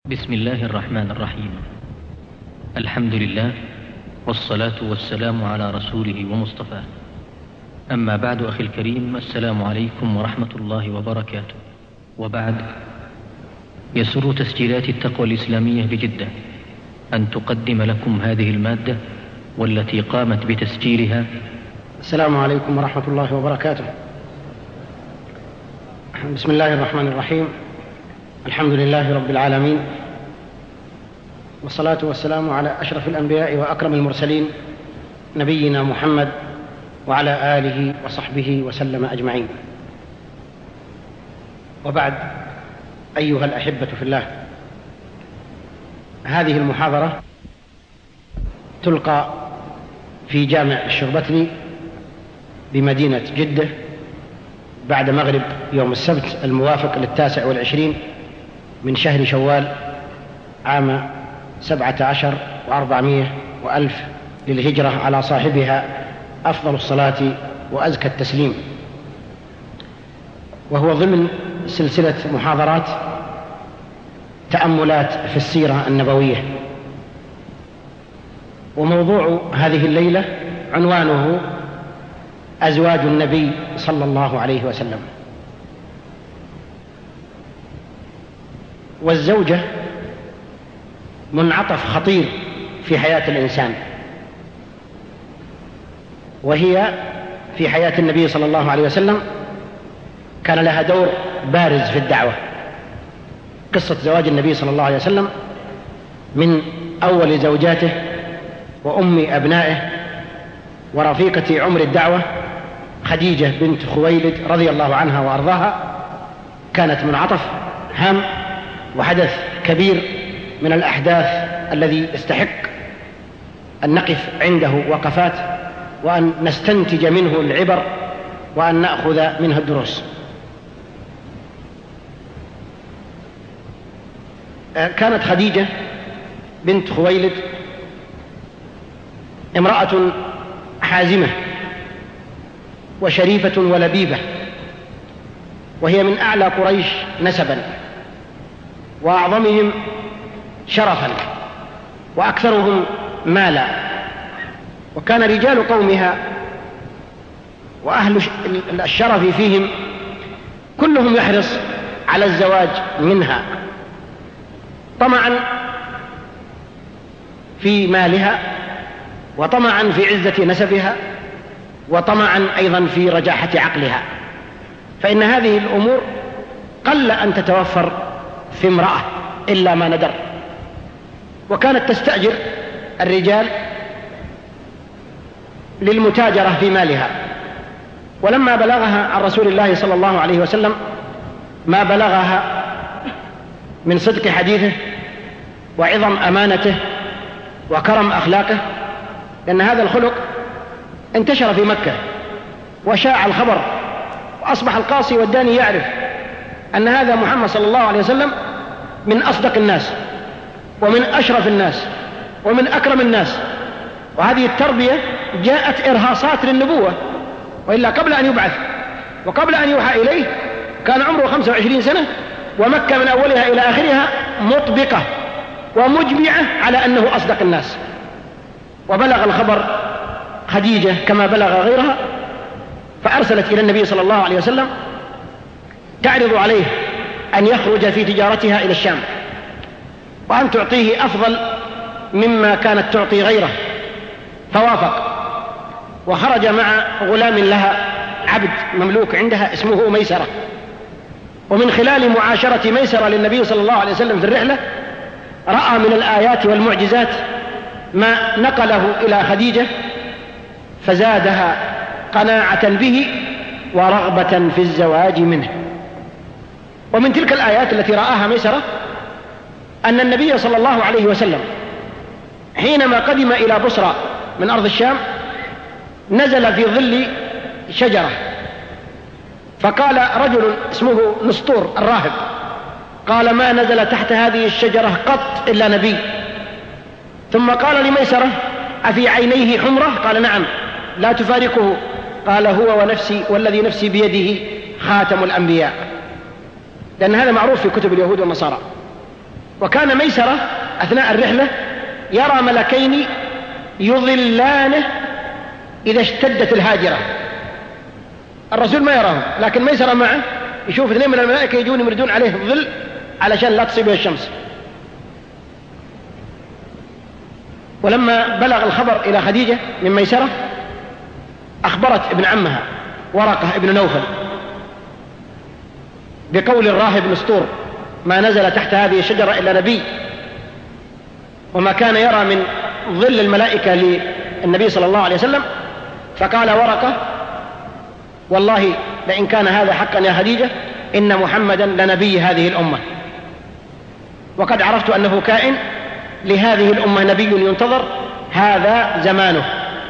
بسم الله الرحمن الرحيم. الحمد لله والصلاة والسلام على رسوله ومصطفاه. أما بعد أخي الكريم، السلام عليكم ورحمة الله وبركاته. وبعد، يسر تسجيلات التقوى الإسلامية بجدة أن تقدم لكم هذه المادة والتي قامت بتسجيلها. السلام عليكم ورحمة الله وبركاته. بسم الله الرحمن الرحيم. الحمد لله رب العالمين، والصلاة والسلام على أشرف الأنبياء وأكرم المرسلين نبينا محمد وعلى آله وصحبه وسلم أجمعين. وبعد، أيها الأحبة في الله، هذه المحاضرة تلقى في جامع الشربتلي بمدينة جدة بعد مغرب يوم السبت الموافق 29 من شهر شوال عام 17 و400 وألف للهجرة، على صاحبها أفضل الصلاة وأزكى التسليم. وهو ضمن سلسلة محاضرات تأملات في السيرة النبوية. وموضوع هذه الليلة عنوانه أزواج النبي صلى الله عليه وسلم. والزوجة منعطف خطير في حياة الإنسان، وهي في حياة النبي صلى الله عليه وسلم كان لها دور بارز في الدعوة. قصة زواج النبي صلى الله عليه وسلم من أول زوجاته وأم أبنائه ورفيقة عمر الدعوة خديجة بنت خويلد رضي الله عنها وأرضاها، كانت منعطف هام وحدث كبير من الأحداث الذي يستحق أن نقف عنده وقفات وأن نستنتج منه العبر وأن نأخذ منه الدروس. كانت خديجة بنت خويلد امرأة حازمة وشريفة ولبيبة، وهي من أعلى قريش نسبا وأعظمهم شرفا وأكثرهم مالا. وكان رجال قومها وأهل الشرف فيهم كلهم يحرص على الزواج منها، طمعا في مالها وطمعا في عزة نسبها وطمعا أيضا في رجاحة عقلها، فإن هذه الأمور قل أن تتوفر في امرأة إلا ما ندر. وكانت تستأجر الرجال للمتاجرة في مالها. ولما بلغها عن رسول الله صلى الله عليه وسلم ما بلغها من صدق حديثه وعظم أمانته وكرم أخلاقه، لأن هذا الخلق انتشر في مكة وشاع الخبر، وأصبح القاصي والداني يعرف أن هذا محمد صلى الله عليه وسلم من أصدق الناس ومن أشرف الناس ومن أكرم الناس. وهذه التربية جاءت إرهاصات للنبوة، وإلا قبل أن يبعث وقبل أن يوحى إليه كان عمره 25 سنة، ومكة من أولها إلى آخرها مطبقة ومجمعة على أنه أصدق الناس. وبلغ الخبر خديجة كما بلغ غيرها، فأرسلت إلى النبي صلى الله عليه وسلم تعرض عليه أن يخرج في تجارتها إلى الشام وأن تعطيه أفضل مما كانت تعطي غيره، فوافق وخرج مع غلام لها عبد مملوك عندها اسمه ميسرة. ومن خلال معاشرة ميسرة للنبي صلى الله عليه وسلم في الرحلة رأى من الآيات والمعجزات ما نقله إلى خديجة فزادها قناعة به ورغبة في الزواج منه. ومن تلك الآيات التي رآها ميسرة أن النبي صلى الله عليه وسلم حينما قدم إلى بصرى من أرض الشام نزل في ظل شجرة، فقال رجل اسمه نسطور الراهب، قال: ما نزل تحت هذه الشجرة قط إلا نبي. ثم قال لميسرة: أفي عينيه حمرة؟ قال: نعم. لا تفارقه؟ قال: هو ونفسي والذي نفسي بيده خاتم الأنبياء. لأن هذا معروف في كتب اليهود والنصارى. وكان ميسرة أثناء الرحلة يرى ملكين يظلانه إذا اشتدت الهاجرة. الرسول ما يراهم، لكن ميسرة معه يشوف اثنين من الملائكة يجون يمردون عليه الظل علشان لا تصيبه الشمس. ولما بلغ الخبر إلى خديجة من ميسرة أخبرت ابن عمها ورقة ابن نوفل بقول الراهب نسطور: ما نزل تحت هذه الشجرة إلا نبي، وما كان يرى من ظل الملائكة للنبي صلى الله عليه وسلم. فقال ورقة: والله لئن كان هذا حقا يا خديجة إن محمدا لنبي هذه الأمة، وقد عرفت أنه كائن لهذه الأمة نبي ينتظر، هذا زمانه.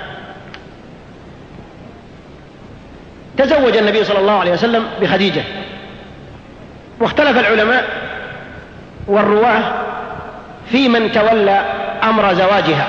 تزوج النبي صلى الله عليه وسلم بخديجة، واختلف العلماء والرواه في من تولى أمر زواجها.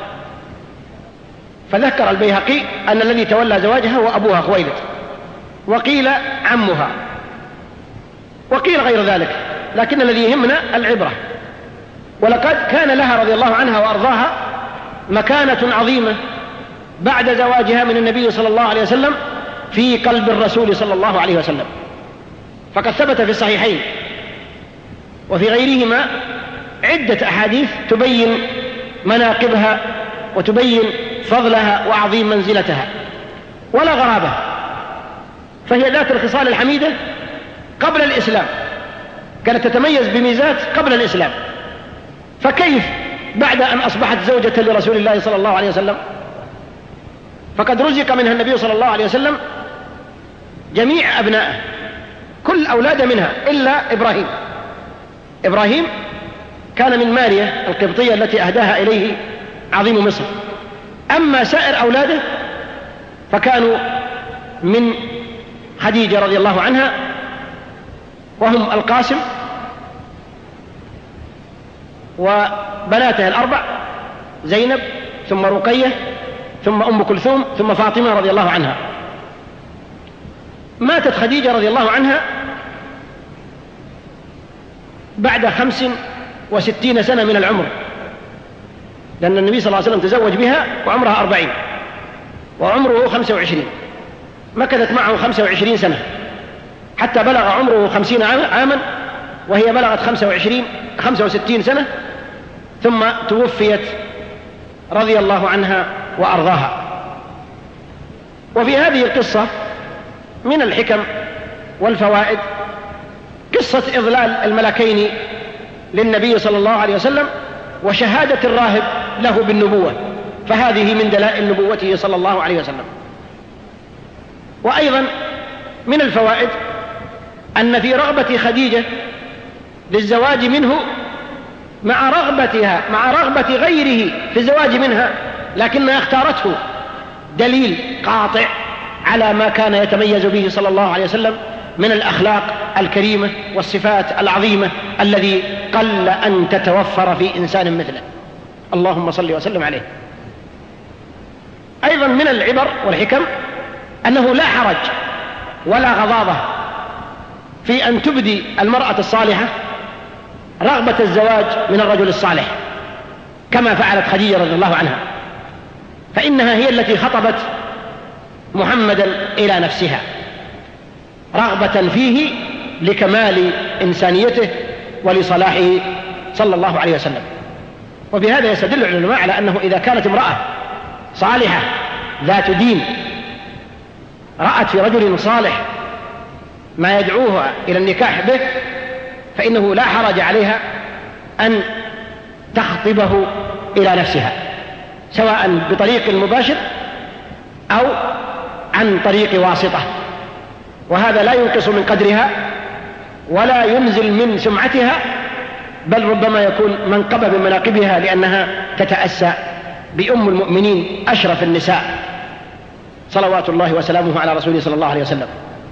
فذكر البيهقي أن الذي تولى زواجها هو أبوها خويلد، وقيل عمها، وقيل غير ذلك، لكن الذي يهمنا العبرة. ولقد كان لها رضي الله عنها وأرضاها مكانة عظيمة بعد زواجها من النبي صلى الله عليه وسلم في قلب الرسول صلى الله عليه وسلم. فقد ثبت في الصحيحين وفي غيرهما عدة أحاديث تبين مناقبها وتبين فضلها وعظيم منزلتها ولا غرابة، فهي ذات الخصال الحميدة قبل الإسلام، كانت تتميز بميزات قبل الإسلام، فكيف بعد أن أصبحت زوجة لرسول الله صلى الله عليه وسلم؟ فقد رزق منها النبي صلى الله عليه وسلم جميع أبنائه، كل أولاد منها إلا إبراهيم. إبراهيم كان من ماريا القبطية التي أهداها إليه عظيم مصر. أما سائر أولاده فكانوا من خديجة رضي الله عنها، وهم القاسم وبناته الأربع: زينب، ثم رقية، ثم أم كلثوم، ثم فاطمة رضي الله عنها. ماتت خديجة رضي الله عنها بعد 65 سنة من العمر، لأن النبي صلى الله عليه وسلم تزوج بها وعمرها 40 وعمره 25، مكثت معه 25 سنة حتى بلغ عمره 50 عاما، وهي بلغت 65 سنة، ثم توفيت رضي الله عنها وأرضاها. وفي هذه القصة من الحكم والفوائد قصة إضلال الملكين للنبي صلى الله عليه وسلم وشهادة الراهب له بالنبوة، فهذه من دلائل نبوته صلى الله عليه وسلم. وأيضا من الفوائد أن في رغبة خديجة للزواج منه مع رغبة غيره في الزواج منها، لكنها اختارته، دليل قاطع على ما كان يتميز به صلى الله عليه وسلم من الأخلاق الكريمة والصفات العظيمة الذي قل أن تتوفر في إنسان مثله. اللهم صل وسلم عليه. أيضا من العبر والحكم أنه لا حرج ولا غضاضة في أن تبدي المرأة الصالحة رغبة الزواج من الرجل الصالح كما فعلت خديجة رضي الله عنها، فإنها هي التي خطبت محمدا إلى نفسها رغبة فيه لكمال إنسانيته ولصلاحه صلى الله عليه وسلم. وبهذا يستدل العلماء على أنه إذا كانت امرأة صالحة ذات دين رأت في رجل صالح ما يدعوها إلى النكاح به، فإنه لا حرج عليها أن تخطبه إلى نفسها، سواء بطريق مباشر أو عن طريق واسطة، وهذا لا ينقص من قدرها ولا ينزل من سمعتها، بل ربما يكون منقبة من مناقبها، لأنها تتأسى بأم المؤمنين أشرف النساء صلوات الله وسلامه على رسوله صلى الله عليه وسلم.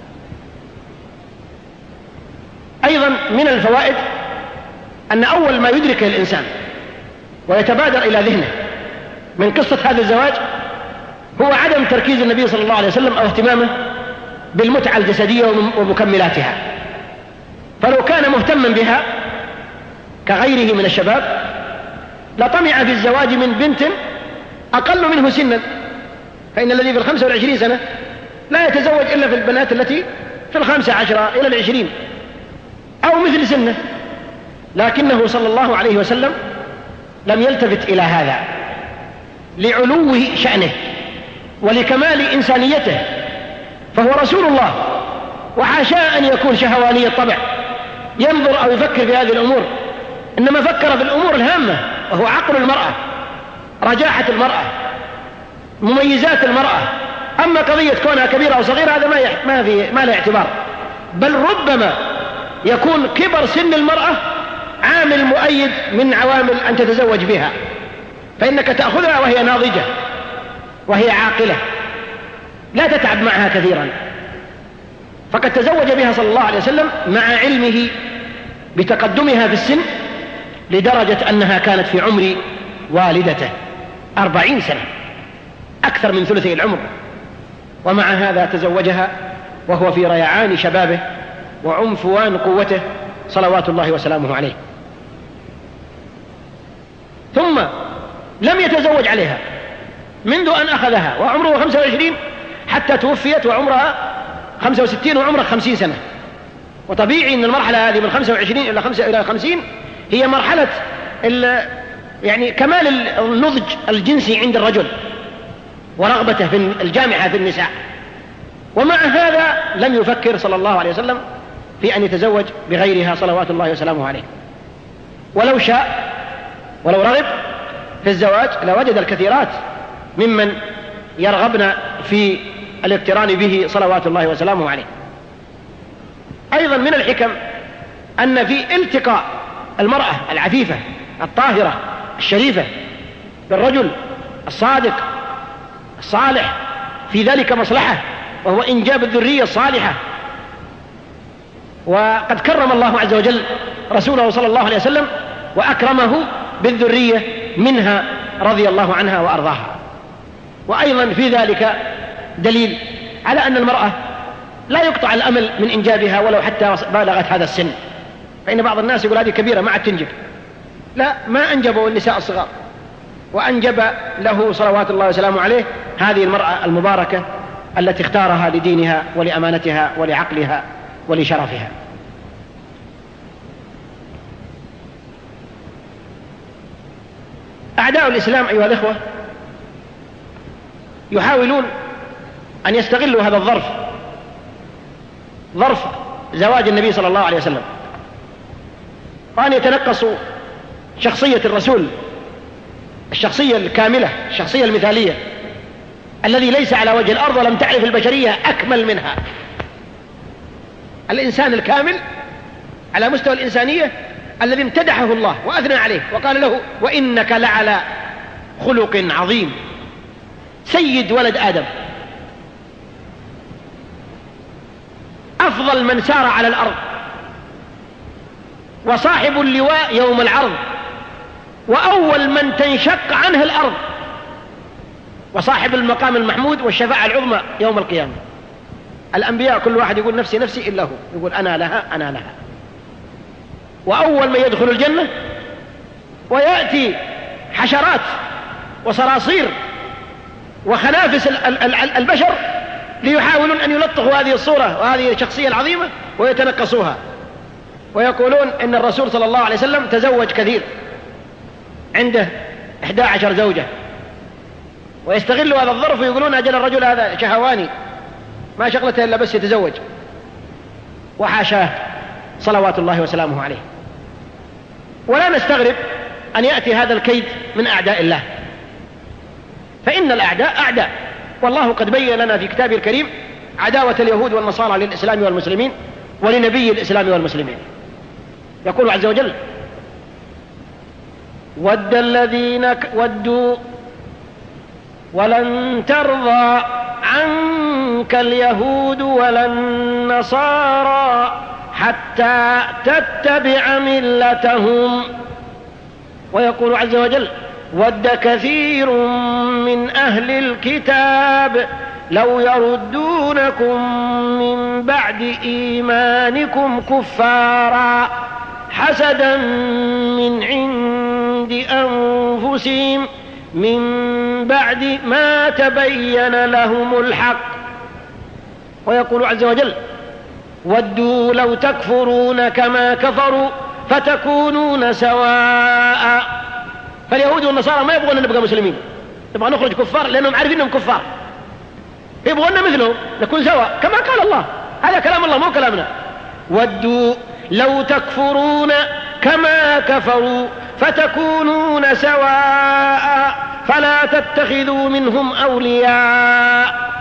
أيضا من الفوائد أن أول ما يدرك الإنسان ويتبادر إلى ذهنه من قصة هذا الزواج هو عدم تركيز النبي صلى الله عليه وسلم أو اهتمامه بالمتعة الجسدية ومكملاتها، فلو كان مهتما بها كغيره من الشباب لطمع في الزواج من بنت أقل منه سنا، فإن الذي في 25 سنة لا يتزوج إلا في البنات التي في 15 إلى 20 أو مثل سنه، لكنه صلى الله عليه وسلم لم يلتفت إلى هذا لعلو شأنه ولكمال إنسانيته، فهو رسول الله، وحاشا أن يكون شهواني الطبع ينظر أو يفكر في هذه الأمور، إنما فكر في الأمور الهامة، وهو عقل المرأة، رجاحة المرأة، مميزات المرأة. أما قضية كونها كبيرة أو صغيرة هذا ما لا اعتبار، بل ربما يكون كبر سن المرأة عامل مؤيد من عوامل أن تتزوج بها، فإنك تأخذها وهي ناضجة وهي عاقلة لا تتعب معها كثيرا، فقد تزوج بها صلى الله عليه وسلم مع علمه بتقدمها في السن، لدرجة أنها كانت في عمر والدته 40 سنة، أكثر من ثلثي العمر، ومع هذا تزوجها وهو في ريعان شبابه وعنفوان قوته صلوات الله وسلامه عليه. ثم لم يتزوج عليها منذ أن أخذها وعمره 25 حتى توفيت وعمرها 65 وعمرها 50 سنة. وطبيعي أن المرحلة هذه من 25 إلى 50 هي مرحلة يعني كمال النضج الجنسي عند الرجل ورغبته في الجامعة في النساء، ومع هذا لم يفكر صلى الله عليه وسلم في أن يتزوج بغيرها صلوات الله وسلامه عليه. ولو شاء ولو رغب في الزواج لوجد الكثيرات ممن يرغبن في الاقتران به صلوات الله وسلامه عليه. أيضا من الحكم أن في التقاء المرأة العفيفة الطاهرة الشريفة بالرجل الصادق الصالح في ذلك مصلحة، وهو إنجاب الذرية الصالحة. وقد كرم الله عز وجل رسوله صلى الله عليه وسلم وأكرمه بالذرية منها رضي الله عنها وأرضاها. وأيضا في ذلك دليل على أن المرأة لا يقطع الأمل من إنجابها ولو حتى بالغت هذا السن، فإن بعض الناس يقول هذه كبيرة ما عاد تنجب. لا، ما أنجبوا النساء الصغار، وأنجب له صلوات الله وسلامه عليه هذه المرأة المباركة التي اختارها لدينها ولأمانتها ولعقلها ولشرفها. أعداء الإسلام أيها الإخوة يحاولون أن يستغلوا هذا الظرف، ظرف زواج النبي صلى الله عليه وسلم، وأن يتنقصوا شخصية الرسول، الشخصية الكاملة، الشخصية المثالية الذي ليس على وجه الأرض ولم تعرف البشرية أكمل منها. الإنسان الكامل على مستوى الإنسانية الذي امتدحه الله وأثنى عليه وقال له وإنك لعلى خلق عظيم، سيد ولد آدم، أفضل من سار على الأرض، وصاحب اللواء يوم العرض، وأول من تنشق عنه الأرض، وصاحب المقام المحمود والشفاعة العظمى يوم القيامة. الأنبياء كل واحد يقول نفسي نفسي إلا هو، يقول أنا لها أنا لها. وأول من يدخل الجنة ويأتي حشرات وصراصير وخنافس البشر ليحاولون أن يلطخوا هذه الصورة وهذه الشخصية العظيمة ويتنقصوها، ويقولون إن الرسول صلى الله عليه وسلم تزوج كثير، عنده 11 زوجة، ويستغلوا هذا الظرف ويقولون أجل الرجل هذا شهواني ما شغلته إلا بس يتزوج، وحاشاه صلوات الله وسلامه عليه. ولا نستغرب أن يأتي هذا الكيد من أعداء الله، فإن الأعداء أعداء، والله قد بين لنا في كتابه الكريم عداوة اليهود والنصارى للإسلام والمسلمين ولنبي الإسلام والمسلمين. يقول عز وجل ود الذين ودوا ولن ترضى عنك اليهود ولا النصارى حتى تتبع ملتهم. ويقول عز وجل ود كثير من أهل الكتاب لو يردونكم من بعد إيمانكم كفارا حسدا من عند أنفسهم من بعد ما تبين لهم الحق. ويقول عز وجل: ودوا لو تكفرون كما كفروا فتكونون سواء. فاليهود والنصارى ما يبغون أن نبقى مسلمين، نبغى نخرج كفار لأنهم عارفين أنهم كفار، يبغون مثلهم نكون سواء كما قال الله. هذا كلام الله مو كلامنا. ودوا لو تكفرون كما كفروا فتكونون سواء فلا تتخذوا منهم أولياء.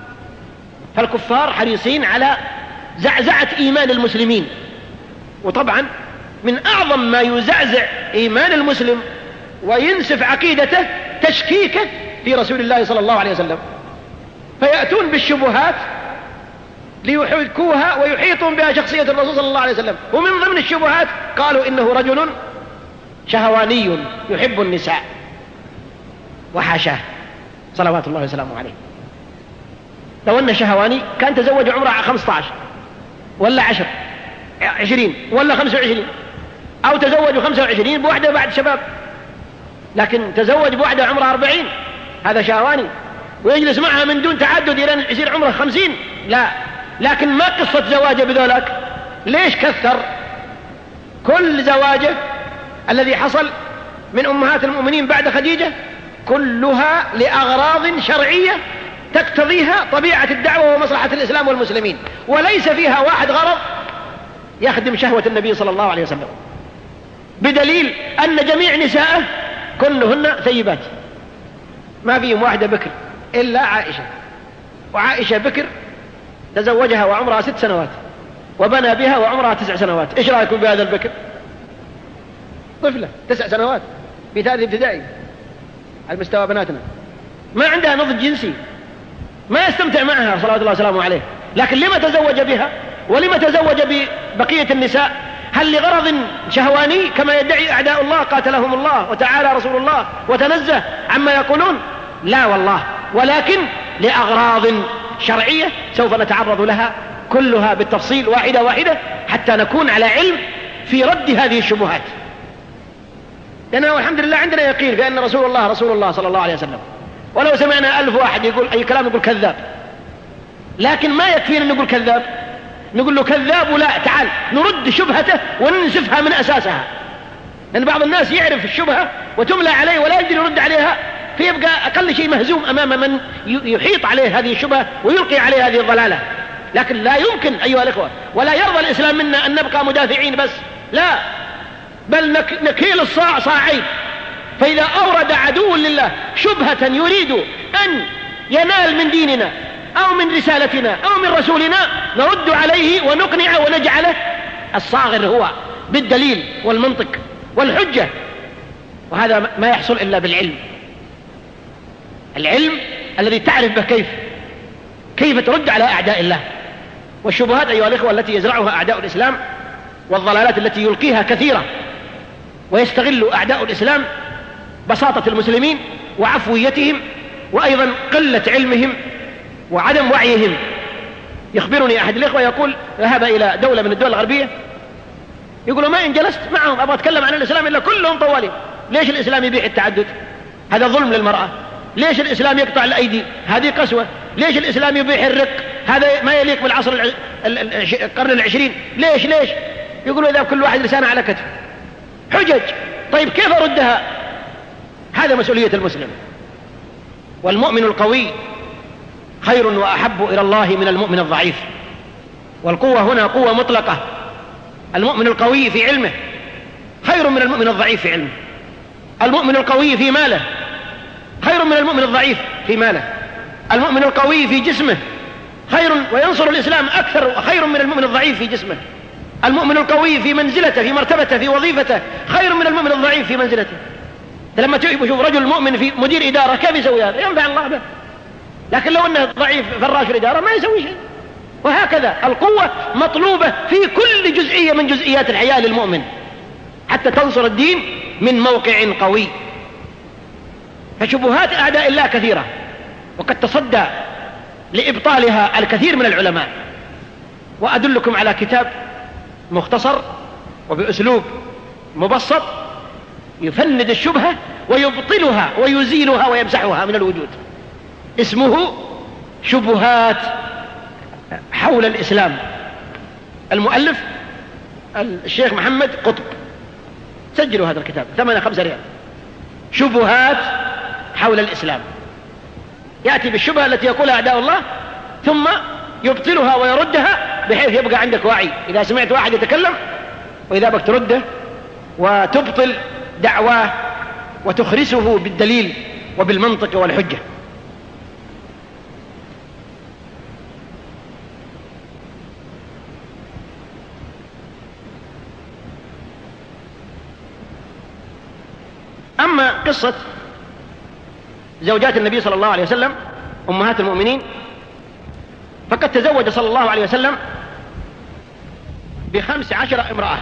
فالكفار حريصين على زعزعة إيمان المسلمين، وطبعا من أعظم ما يزعزع إيمان المسلم وينسف عقيدته تشكيكه في رسول الله صلى الله عليه وسلم، فيأتون بالشبهات ليحكوها ويحيطون بها شخصية الرسول صلى الله عليه وسلم. ومن ضمن الشبهات قالوا إنه رجل شهواني يحب النساء، وحاشاه صلوات الله وسلامه عليه. لو أنه شهواني كان تزوج عمره 15 ولا 10 20 ولا 25، أو تزوج 25 بوحدة بعد شباب، لكن تزوج بوحدة عمرها 40 هذا شهواني، ويجلس معها من دون تعدد إلى يصير عمره 50. لا، لكن ما قصة زواجه بذلك. ليش كثر؟ كل زواجه الذي حصل من أمهات المؤمنين بعد خديجة كلها لأغراض شرعية تقتضيها طبيعة الدعوة ومصلحة الإسلام والمسلمين، وليس فيها واحد غرض يخدم شهوة النبي صلى الله عليه وسلم، بدليل أن جميع نساءه كلهن ثيبات، ما فيهم واحدة بكر إلا عائشة. وعائشة بكر تزوجها وعمرها 6 سنوات وبنى بها وعمرها 9 سنوات. إيش رأيكم بهذا البكر؟ طفلة 9 سنوات في 3 ابتدائي على مستوى بناتنا، ما عندها نضج جنسي، ما يستمتع معها صلوات الله وسلامه عليه. لكن لما تزوج بها ولما تزوج ببقية النساء؟ هل لغرض شهواني كما يدعي أعداء الله قاتلهم الله وتعالى رسول الله وتنزه عما يقولون؟ لا والله، ولكن لأغراض شرعية سوف نتعرض لها كلها بالتفصيل واحدة واحدة حتى نكون على علم في رد هذه الشبهات. لأنه الحمد لله عندنا يقين بأن رسول الله صلى الله عليه وسلم، ولو سمعنا 1000 واحد يقول أي كلام نقول كذاب، لكن ما يكفينا نقول كذاب، نقول له كذاب ولا تعال نرد شبهته وننسفها من أساسها. لأن بعض الناس يعرف الشبهة وتملى عليه ولا يقدر يرد عليها، فيبقى أقل شيء مهزوم أمام من يحيط عليه هذه الشبهة ويلقي عليه هذه الضلالة. لكن لا يمكن أيها الإخوة، ولا يرضى الإسلام منا أن نبقى مدافعين بس، لا، بل نكيل الصاع صاعين. فإذا أورد عدو لله شبهة يريد أن ينال من ديننا أو من رسالتنا أو من رسولنا نرد عليه ونقنعه ونجعله الصاغر هو بالدليل والمنطق والحجة. وهذا ما يحصل إلا بالعلم، العلم الذي تعرف به كيف ترد على أعداء الله. والشبهات أيها الإخوة التي يزرعها أعداء الإسلام والضلالات التي يلقيها كثيرة، ويستغل أعداء الإسلام بساطة المسلمين وعفويتهم وأيضا قلة علمهم وعدم وعيهم. يخبرني أحد الإخوة يقول ذهب إلى دولة من الدول الغربية، يقولوا ما إن جلست معهم أبغى أتكلم عن الإسلام إلا كلهم طوالي. ليش الإسلام يبيح التعدد؟ هذا ظلم للمرأة. ليش الإسلام يقطع الأيدي؟ هذه قسوة. ليش الإسلام يبيح الرق؟ هذا ما يليق بالعصر القرن 20. ليش؟ يقولوا إذا كل واحد لسانه على كتف حجج. طيب كيف أردها؟ هذا مسؤولية المسلم. والمؤمن القوي خير وأحب إلى الله من المؤمن الضعيف. والقوة هنا قوة مطلقة. المؤمن القوي في علمه خير من المؤمن الضعيف في علمه. المؤمن القوي في ماله خير من المؤمن الضعيف في ماله. المؤمن القوي في جسمه خير وينصر الإسلام أكثر وخير من المؤمن الضعيف في جسمه. المؤمن القوي في منزلته في مرتبته في وظيفته خير من المؤمن الضعيف في منزلته. لما تشوف رجل مؤمن في مدير إدارة كيف يسوي هذا؟ ينفع الله به. لكن لو أنه ضعيف فراش الإدارة ما يسوي شيء. وهكذا القوة مطلوبة في كل جزئية من جزئيات الحياة للمؤمن حتى تنصر الدين من موقع قوي. فشبهات أعداء الله كثيرة، وقد تصدى لإبطالها الكثير من العلماء. وأدلكم على كتاب مختصر وبأسلوب مبسط يفند الشبهة ويبطلها ويزيلها ويمسحها من الوجود. اسمه شبهات حول الإسلام. المؤلف الشيخ محمد قطب. سجلوا هذا الكتاب، ثمنه 5 ريال. شبهات حول الإسلام. يأتي بالشبهة التي يقولها أعداء الله ثم يبطلها ويردها بحيث يبقى عندك وعي إذا سمعت واحد يتكلم، وإذا بك ترده وتبطل دعواه وتخرسه بالدليل وبالمنطق والحجة. أما قصة زوجات النبي صلى الله عليه وسلم أمهات المؤمنين، فقد تزوج صلى الله عليه وسلم ب15 امرأة،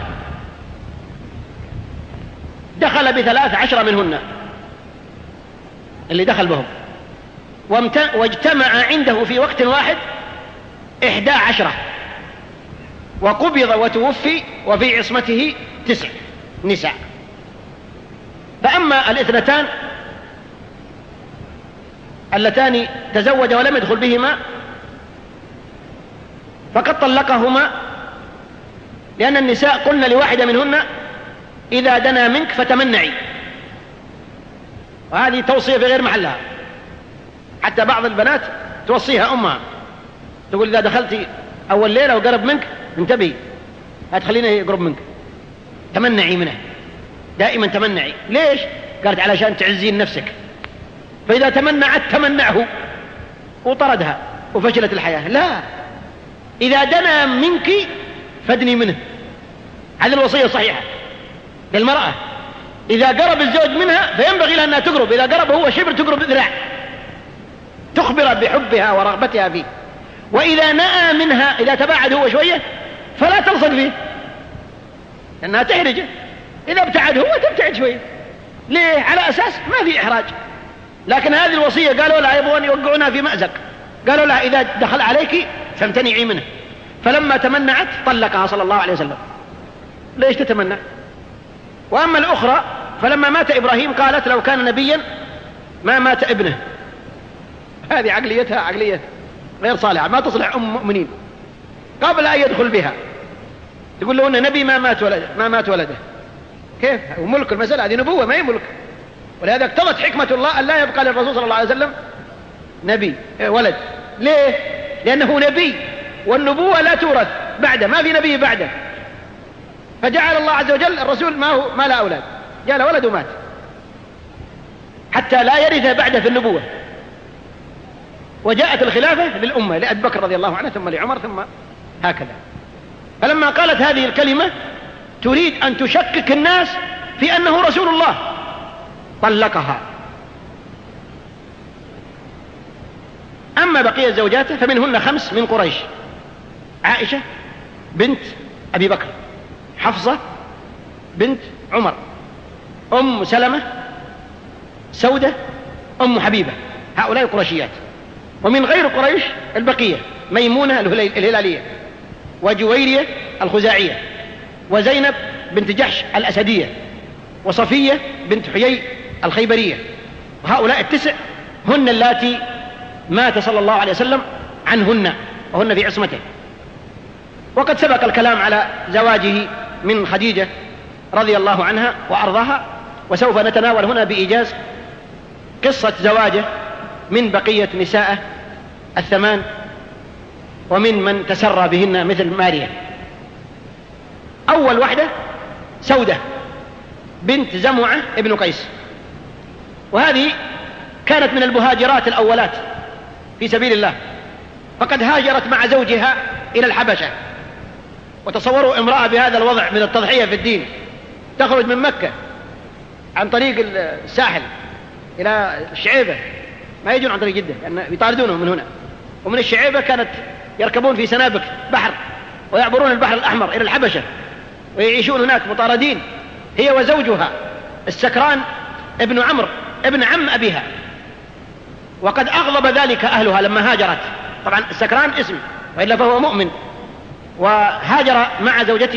دخل ب13 منهن اللي دخل بهم، واجتمع عنده في وقت واحد 11، وقبض وتوفي وفي عصمته 9 نساء. فأما الاثنتان اللتان تزوج ولم يدخل بهما فقد طلقهما، لأن النساء قلن لواحدة منهن إذا دنا منك فتمنعي، وهذه توصية في غير محلها. حتى بعض البنات توصيها أمها، تقول إذا دخلتي أول ليلة وقرب منك انتبهي، هتخلينه يقرب منك، تمنعي منه دائما، تمنعي. ليش؟ قالت علشان تعزين نفسك، فإذا تمنعت تمنعه وطردها وفشلت الحياة. لا، إذا دنا منك فادني منه. هذه الوصية صحيحة للمرأة، إذا قرب الزوج منها فينبغي لها أنها تقرب، إذا قرب هو شبر تقرب ذراع، تخبر بحبها ورغبتها فيه. وإذا نأى منها، إذا تباعد هو شوية فلا تلصق فيه لأنها تحرجه. إذا ابتعد هو تبتعد شوية. ليه؟ على أساس ما في إحراج. لكن هذه الوصية قالوا لها يبغون يوقعونها في مأزق، قالوا لها إذا دخل عليك فامتنعي منه. فلما تمنعت طلقها صلى الله عليه وسلم. ليش تتمنع؟ وأما الأخرى فلما مات إبراهيم قالت لو كان نبيا ما مات ابنه. هذه عقليتها عقلية غير صالحة، ما تصلح أم مؤمنين. قبل أن يدخل بها تقول له إن نبي ما مات ولده. كيف؟ وملك المسألة هذه نبوة، ما هي ملك. ولهذا اقتضت حكمة الله أن لا يبقى للرسول صلى الله عليه وسلم نبي ولد. ليه؟ لأنه نبي، والنبوة لا تورث بعده، ما في نبي بعده. فجعل الله عز وجل الرسول ما لا أولاد، جاء له ولد ومات حتى لا يرث بعده في النبوة. وجاءت الخلافة للأمة لأبي بكر رضي الله عنه، ثم لعمر، ثم هكذا. فلما قالت هذه الكلمة تريد أن تشكك الناس في أنه رسول الله طلقها. أما بقية زوجاته فمنهن 5 من قريش: عائشة بنت أبي بكر، حفصة بنت عمر، أم سلمة، سودة، أم حبيبة. هؤلاء قرشيات. ومن غير قريش البقية: ميمونة الهلالية، وجويرية الخزاعية، وزينب بنت جحش الأسدية، وصفية بنت حيي الخيبرية. وهؤلاء 9 هن اللاتي مات صلى الله عليه وسلم عنهن وهن في عصمته. وقد سبق الكلام على زواجه من خديجة رضي الله عنها وأرضاها، وسوف نتناول هنا بإيجاز قصة زواجه من بقية نساءه 8 ومن من تسرى بهن مثل ماريا. أول واحدة سودة بنت زمعة ابن قيس، وهذه كانت من المهاجرات الأولات في سبيل الله، فقد هاجرت مع زوجها إلى الحبشة. وتصوروا امرأة بهذا الوضع من التضحية في الدين تخرج من مكة عن طريق الساحل إلى الشعيبة، ما يجون عن طريق جدة لأن يطاردونهم من هنا، ومن الشعيبة كانت يركبون في سنابك بحر ويعبرون البحر الأحمر إلى الحبشة ويعيشون هناك مطاردين، هي وزوجها السكران ابن عمرو ابن عم أبيها. وقد أغضب ذلك أهلها لما هاجرت. طبعا السكران اسم، وإلا فهو مؤمن. وهاجر مع زوجته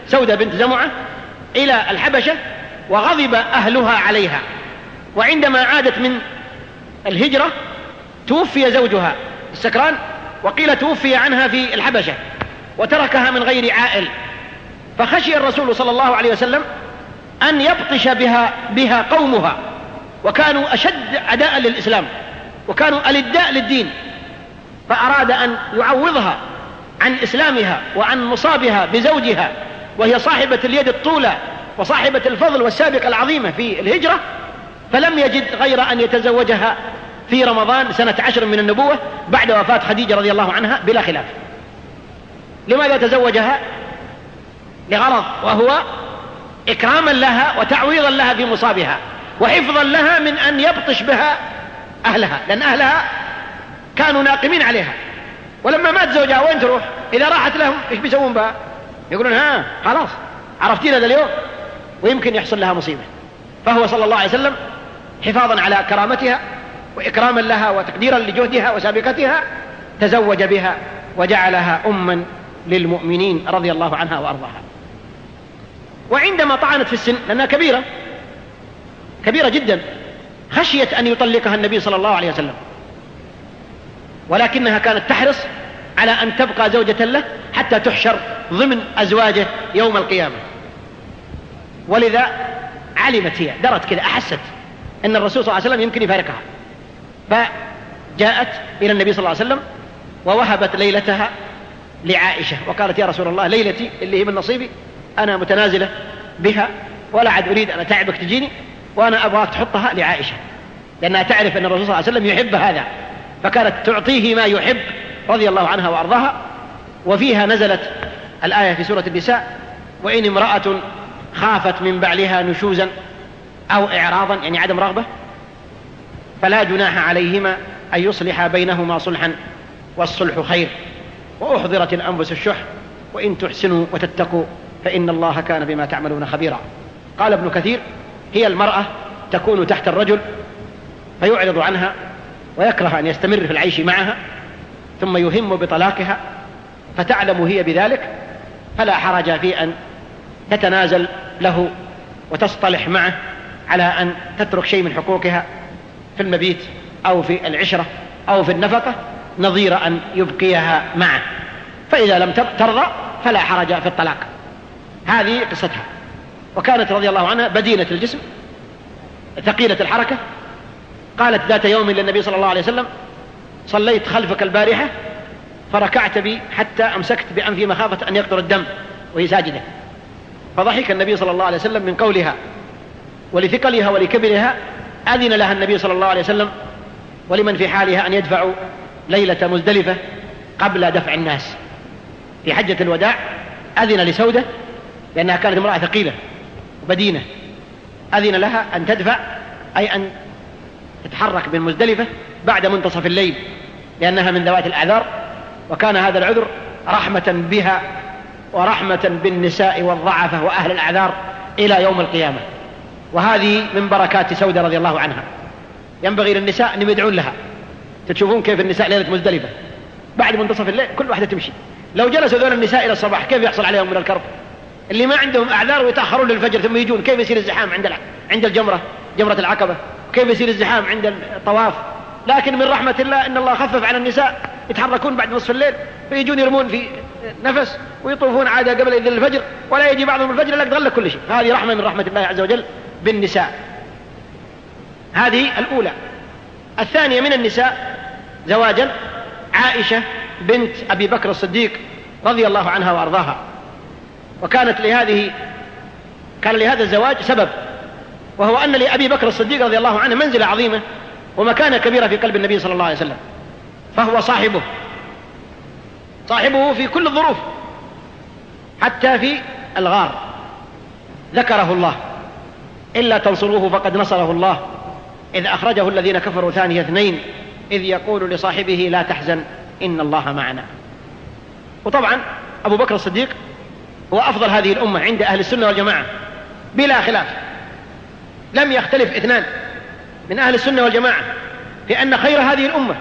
سودة بنت زمعة إلى الحبشة، وغضب أهلها عليها، وعندما عادت من الهجرة توفي زوجها السكران، وقيل توفي عنها في الحبشة وتركها من غير عائل، فخشي الرسول صلى الله عليه وسلم أن يبطش بها قومها، وكانوا أشد عداء للإسلام وكانوا ألداء للدين، فأراد أن يعوضها عن إسلامها وعن مصابها بزوجها، وهي صاحبة اليد الطولى وصاحبة الفضل والسابقة العظيمة في الهجرة، فلم يجد غير أن يتزوجها في رمضان سنة 10 من النبوة بعد وفاة خديجة رضي الله عنها بلا خلاف. لماذا تزوجها؟ لغرض، وهو إكراما لها وتعويضا لها في مصابها وحفظا لها من أن يبطش بها أهلها، لأن أهلها كانوا ناقمين عليها، ولما مات زوجها وين تروح؟ إذا راحت لهم إيش بيسوون بها؟ يقولون خلاص عرفتين هذا اليوم، ويمكن يحصل لها مصيبة. فهو صلى الله عليه وسلم حفاظا على كرامتها وإكراما لها وتقديرا لجهدها وسابقتها تزوج بها وجعلها أما للمؤمنين رضي الله عنها وأرضاها. وعندما طعنت في السن، لأنها كبيرة جدا، خشيت أن يطلقها النبي صلى الله عليه وسلم، ولكنها كانت تحرص على أن تبقى زوجة له حتى تحشر ضمن أزواجه يوم القيامة. ولذا علمت، هي درت كذا، أحست أن الرسول صلى الله عليه وسلم يمكن يفارقها، فجاءت إلى النبي صلى الله عليه وسلم ووهبت ليلتها لعائشة، وقالت يا رسول الله ليلتي اللي هي من نصيبي أنا متنازلة بها ولا عاد أريد أن أتعبك تجيني، وأنا أبغاك تحطها لعائشة، لأنها تعرف أن الرسول صلى الله عليه وسلم يحب هذا، فكانت تعطيه ما يحب رضي الله عنها وأرضاها. وفيها نزلت الآية في سورة النساء: وإن امرأة خافت من بعلها نشوزا أو إعراضا، يعني عدم رغبة، فلا جناح عليهما أن يصلح بينهما صلحا والصلح خير، وأحضرت الأنفس الشح، وإن تحسنوا وتتقوا فإن الله كان بما تعملون خبيرا. قال ابن كثير: هي المرأة تكون تحت الرجل فيعرض عنها ويكره أن يستمر في العيش معها، ثم يهم بطلاقها، فتعلم هي بذلك، فلا حرج في أن تتنازل له وتصطلح معه على أن تترك شيء من حقوقها في المبيت أو في العشرة أو في النفقة نظير أن يبقيها معه، فإذا لم ترضى فلا حرج في الطلاق. هذه قصتها. وكانت رضي الله عنها بدينة الجسم ثقيلة الحركة. قالت ذات يوم للنبي صلى الله عليه وسلم: صليت خلفك البارحة فركعت بي حتى أمسكت بأنفي مخافة أن يقطر الدم وهي ساجدة، فضحك النبي صلى الله عليه وسلم من قولها، ولثقلها ولكبرها أذن لها النبي صلى الله عليه وسلم ولمن في حالها أن يدفعوا ليلة مزدلفة قبل دفع الناس. في حجة الوداع أذن لسودة لأنها كانت امرأة ثقيلة وبدينة، أذن لها أن تدفع، أي أن تتحرك من مزدلفة بعد منتصف الليل، لأنها من ذوات الأعذار، وكان هذا العذر رحمة بها ورحمة بالنساء والضعفة وأهل الأعذار إلى يوم القيامة. وهذه من بركات سودة رضي الله عنها. ينبغي للنساء أن يدعون لها. تشوفون كيف النساء ليلة مزدلفة بعد منتصف الليل كل واحدة تمشي. لو جلسوا ذول النساء إلى الصباح كيف يحصل عليهم من الكرب؟ اللي ما عندهم أعذار ويتأخرون للفجر ثم يجون، كيف يصير الزحام عند جمرة العقبة؟ كيف يصير الزحام عند الطواف؟ لكن من رحمة الله إن الله خفف على النساء، يتحركون بعد نصف الليل فيجون يرمون في نفس ويطوفون عادة قبل إذن الفجر، ولا يجي بعضهم الفجر لك تغلق كل شيء. هذه رحمة من رحمة الله عز وجل بالنساء. هذه الأولى. الثانية من النساء زواجا عائشة بنت أبي بكر الصديق رضي الله عنها وأرضاها. وكان لهذا الزواج سبب، وهو أن لأبي بكر الصديق رضي الله عنه منزلة عظيمة ومكانة كبيرة في قلب النبي صلى الله عليه وسلم، فهو صاحبه في كل الظروف، حتى في الغار ذكره الله: إلا تنصروه فقد نصره الله إذ أخرجه الذين كفروا ثاني اثنين إذ يقول لصاحبه لا تحزن إن الله معنا. وطبعا أبو بكر الصديق هو أفضل هذه الأمة عند أهل السنة والجماعة بلا خلاف، لم يختلف اثنان من أهل السنة والجماعة في أن خير هذه الأمة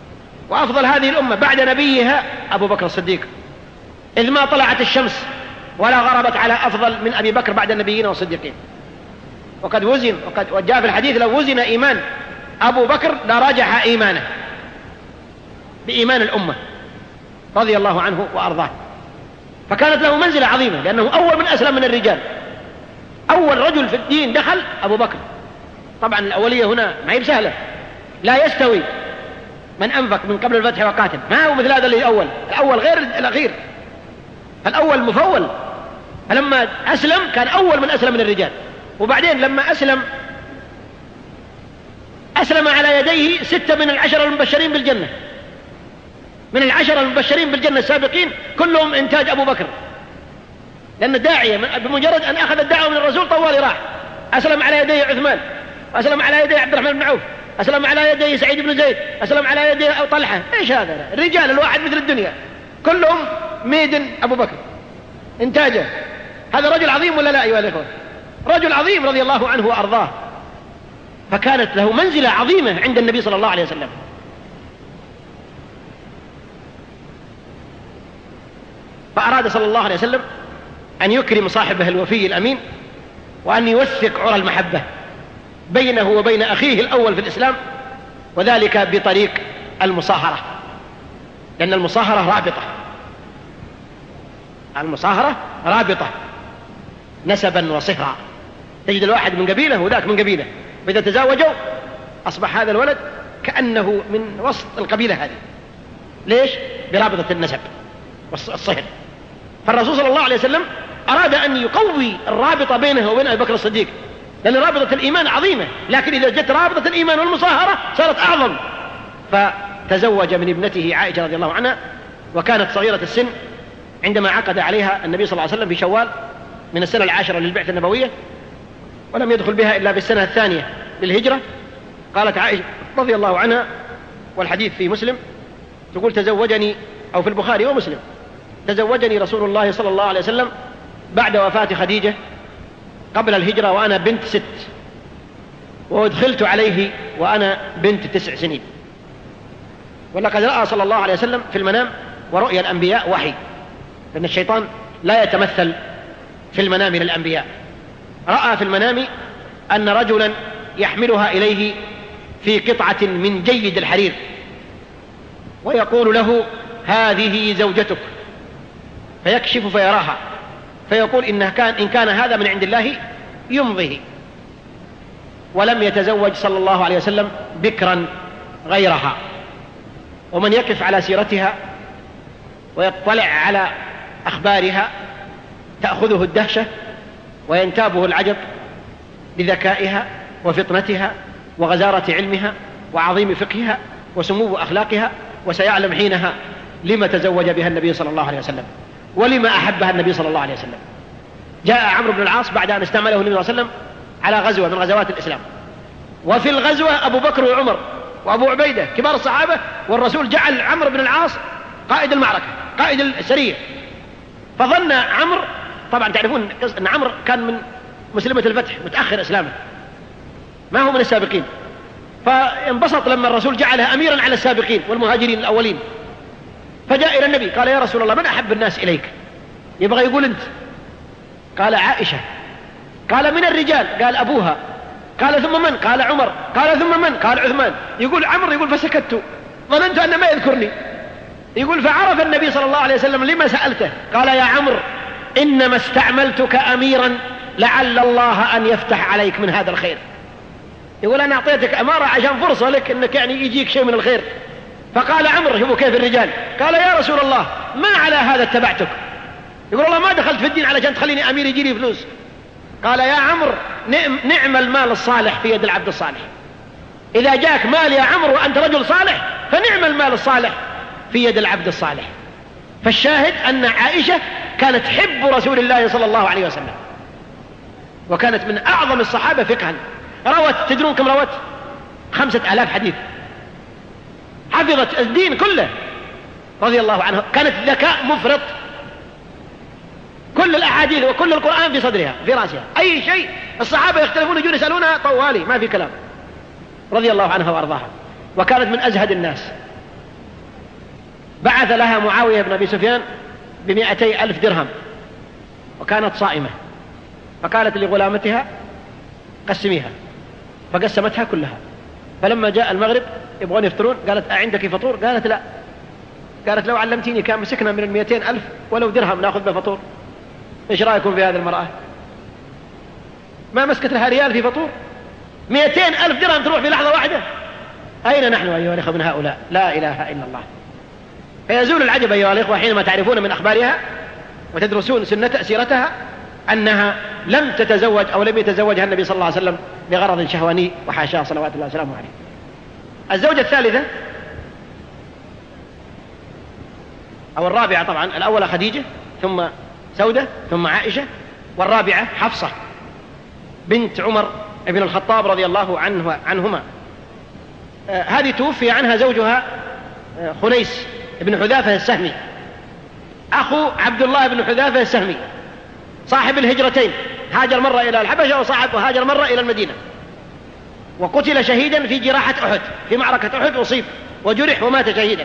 وأفضل هذه الأمة بعد نبيها أبو بكر الصديق، إذ ما طلعت الشمس ولا غربت على أفضل من أبي بكر بعد النبيين والصديقين. وقد وزن، وقد جاء في الحديث لو وزن إيمان أبو بكر لرجح إيمانه بإيمان الأمة رضي الله عنه وأرضاه. فكانت له منزلة عظيمة لأنه أول من أسلم من الرجال، أول رجل في الدين دخل أبو بكر. طبعا الأولية هنا ما هي بسهلة، لا يستوي من أنفق من قبل الفتح وقاتل، ما هو مثل هذا اللي الأول غير الأخير، الأول مفول. فلما أسلم كان أول من أسلم من الرجال، وبعدين لما أسلم على يديه 6 من 10 المبشرين بالجنة، من 10 المبشرين بالجنة السابقين كلهم إنتاج أبو بكر، لأن الداعية بمجرد أن أخذ الدعوة من الرسول طوالي راح. أسلم على يديه عثمان، أسلم على يديه عبد الرحمن بن عوف، أسلم على يديه سعيد بن زيد، أسلم على يديه أو طلحة. إيش هذا؟ الرجال الواحد مثل الدنيا كلهم ميدن أبو بكر إنتاجه. هذا رجل عظيم ولا لا أيها الأخوة؟ رجل عظيم رضي الله عنه وأرضاه. فكانت له منزلة عظيمة عند النبي صلى الله عليه وسلم. فأراد صلى الله عليه وسلم أن يكرم صاحبه الوفي الأمين، وأن يوثق عرى المحبة بينه وبين أخيه الأول في الإسلام، وذلك بطريق المصاهرة، لأن المصاهرة رابطة، المصاهرة رابطة نسبا وصهرا. تجد الواحد من قبيلة وذاك من قبيلة، فإذا تزاوجوا أصبح هذا الولد كأنه من وسط القبيلة هذه. ليش؟ برابطة النسب والصهر. فالرسول صلى الله عليه وسلم أراد أن يقوي الرابطة بينه وبين أبي بكر الصديق، لأن رابطة الإيمان عظيمة، لكن إذا جت رابطة الإيمان والمصاهرة صارت أعظم. فتزوج من ابنته عائشة رضي الله عنها، وكانت صغيرة السن عندما عقد عليها النبي صلى الله عليه وسلم في شوال من السنة 10 للبعثة النبوية، ولم يدخل بها إلا في السنة 2 للهجرة. قالت عائشة رضي الله عنها، والحديث في مسلم، تقول تزوجني، أو في البخاري ومسلم، تزوجني رسول الله صلى الله عليه وسلم بعد وفاة خديجة قبل الهجرة وأنا بنت 6، وادخلت عليه وأنا بنت 9 سنين. ولقد رأى صلى الله عليه وسلم في المنام، ورؤيا الأنبياء وحي، لأن الشيطان لا يتمثل في المنام للأنبياء. رأى في المنام أن رجلا يحملها إليه في قطعة من جيد الحرير، ويقول له هذه زوجتك، فيكشف فيراها، فيقول إن كان هذا من عند الله يمضيه. ولم يتزوج صلى الله عليه وسلم بكرا غيرها. ومن يقف على سيرتها ويطلع على أخبارها تأخذه الدهشة وينتابه العجب لذكائها وفطنتها وغزارة علمها وعظيم فقهها وسمو أخلاقها، وسيعلم حينها لما تزوج بها النبي صلى الله عليه وسلم، ولما أحبها النبي صلى الله عليه وسلم. جاء عمرو بن العاص بعد أن استعمله النبي صلى الله عليه وسلم على غزوة من غزوات الإسلام، وفي الغزوة أبو بكر وعمر وأبو عبيدة كبار الصحابة، والرسول جعل عمرو بن العاص قائد المعركة، قائد السرية. فظن عمرو، طبعا تعرفون أن عمرو كان من مسلمة الفتح، متأخر إسلامه، ما هو من السابقين. فانبسط لما الرسول جعله أميرا على السابقين والمهاجرين الأولين. فجاء إلى النبي قال يا رسول الله من أحب الناس إليك؟ يبغى يقول أنت. قال عائشة. قال من الرجال؟ قال أبوها. قال ثم من؟ قال عمر. قال ثم من؟ قال عثمان. يقول عمرو يقول فسكت، ظننت أن ما يذكرني. يقول فعرف النبي صلى الله عليه وسلم لما سألته. قال يا عمرو إنما استعملتك أميرا لعل الله أن يفتح عليك من هذا الخير. يقول أنا أعطيتك أمارة عشان فرصة لك أنك يعني يجيك شيء من الخير. فقال عمرو شوفوا كيف الرجال، قال يا رسول الله ما على هذا اتبعتك. يقول الله ما دخلت في الدين علشان تخليني أمير يجي لي فلوس. قال يا عمرو نعم المال الصالح في يد العبد الصالح. إذا جاك مال يا عمرو وأنت رجل صالح فنعم المال الصالح في يد العبد الصالح. فالشاهد أن عائشة كانت تحب رسول الله صلى الله عليه وسلم، وكانت من أعظم الصحابة فقها. روت، تدرون كم روت؟ 5000 حديث، حفظت الدين كله رضي الله عنها. كانت ذكاء مفرط، كل الأحاديث وكل القرآن في صدرها في رأسها. أي شيء الصحابة يختلفون يجون يسألونها طوالي ما في كلام، رضي الله عنها وأرضاها. وكانت من أزهد الناس. بعث لها معاوية بن أبي سفيان ب200,000 درهم وكانت صائمة، فقالت لغلامتها قسميها، فقسمتها كلها. فلما جاء المغرب يبغون يفطرون، قالت أعندك فطور؟ قالت لا. قالت لو علمتيني كان مسكنا من 200,000 ولو درهم نأخذ بالفطور. إيش رأيكم في هذه المرأة؟ ما مسكت لها ريال في فطور، 200,000 درهم تروح في لحظة واحدة. أين نحن أيها الأخوة من هؤلاء؟ لا إله إلا الله. فيزول العجب أيها الأخوة حينما تعرفون من أخبارها وتدرسون سيرتها أنها لم تتزوج أو لم يتزوجها النبي صلى الله عليه وسلم لغرض شهواني، وحاشاه صلوات الله وسلامه عليه. الزوجة الثالثة أو الرابعة، طبعا الأولى خديجة، ثم سودة، ثم عائشة، والرابعة حفصة بنت عمر بن الخطاب رضي الله عنهما. هذه توفي عنها زوجها خنيس بن حذافة السهمي، أخو عبد الله بن حذافة السهمي صاحب الهجرتين، هاجر مرة إلى الحبشة وهاجر مرة إلى المدينة، وقتل شهيدا في جراحة أحد، في معركة أحد أصيب وجرح ومات شهيدا.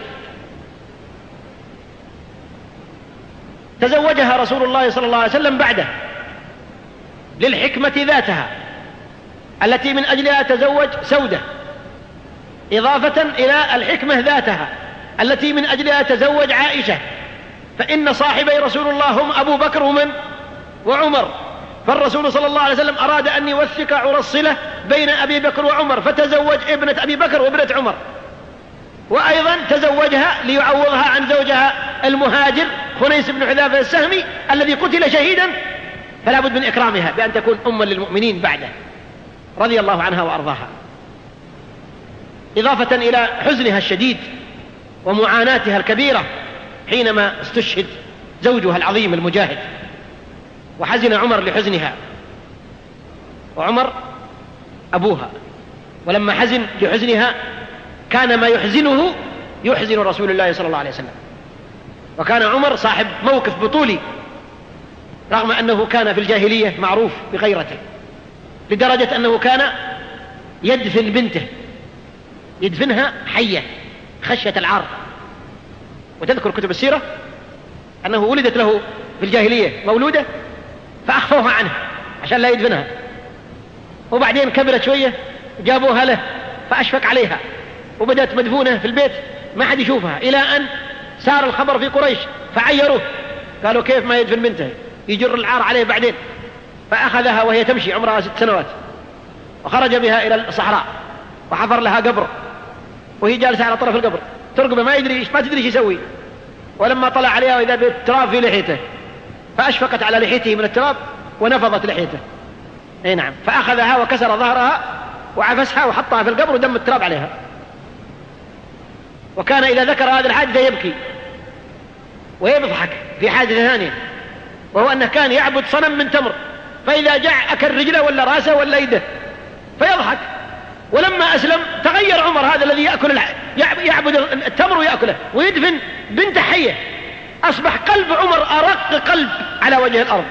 تزوجها رسول الله صلى الله عليه وسلم بعده للحكمة ذاتها التي من أجلها تزوج سودة، إضافة إلى الحكمة ذاتها التي من أجلها تزوج عائشة، فإن صاحبي رسول الله هم أبو بكر وعمر، فالرسول صلى الله عليه وسلم أراد أن يوثق عرى الصلة بين أبي بكر وعمر، فتزوج ابنة أبي بكر وابنة عمر، وأيضا تزوجها ليعوضها عن زوجها المهاجر خنيس بن حذافة السهمي الذي قتل شهيدا، فلا بد من إكرامها بأن تكون أما للمؤمنين بعده رضي الله عنها وأرضاها، إضافة إلى حزنها الشديد ومعاناتها الكبيرة حينما استشهد زوجها العظيم المجاهد، وحزن عمر لحزنها، وعمر أبوها، ولما حزن لحزنها كان ما يحزنه يحزن رسول الله صلى الله عليه وسلم. وكان عمر صاحب موقف بطولي رغم أنه كان في الجاهلية معروف بغيرته، لدرجة أنه كان يدفن بنته، يدفنها حية خشية العار. وتذكر كتب السيرة أنه ولدت له في الجاهلية مولودة فأخفوها عنه عشان لا يدفنها، وبعدين كبرت شوية جابوها له فأشفق عليها وبدأت مدفونة في البيت ما حد يشوفها، إلى أن سار الخبر في قريش فعيروه، قالوا كيف ما يدفن بنته، يجر العار عليه بعدين. فأخذها وهي تمشي عمرها 6 سنوات وخرج بها إلى الصحراء وحفر لها قبر، وهي جالسة على طرف القبر ترقبه ما تدري ايش يسوي، ولما طلع عليها وإذا بالتراب في لحيته فأشفقت على لحيته من التراب ونفضت لحيته. اي نعم، فأخذها وكسر ظهرها وعفسها وحطها في القبر ودم التراب عليها. وكان إذا ذكر هذه الحادثة يبكي ويضحك في حادثة ثانية، وهو أنه كان يعبد صنم من تمر، فإذا جاع أكل رجله ولا راسه ولا يده فيضحك. ولما أسلم تغير عمر هذا الذي يعبد التمر ويأكله ويدفن بنت حية، أصبح قلب عمر أرق قلب على وجه الأرض.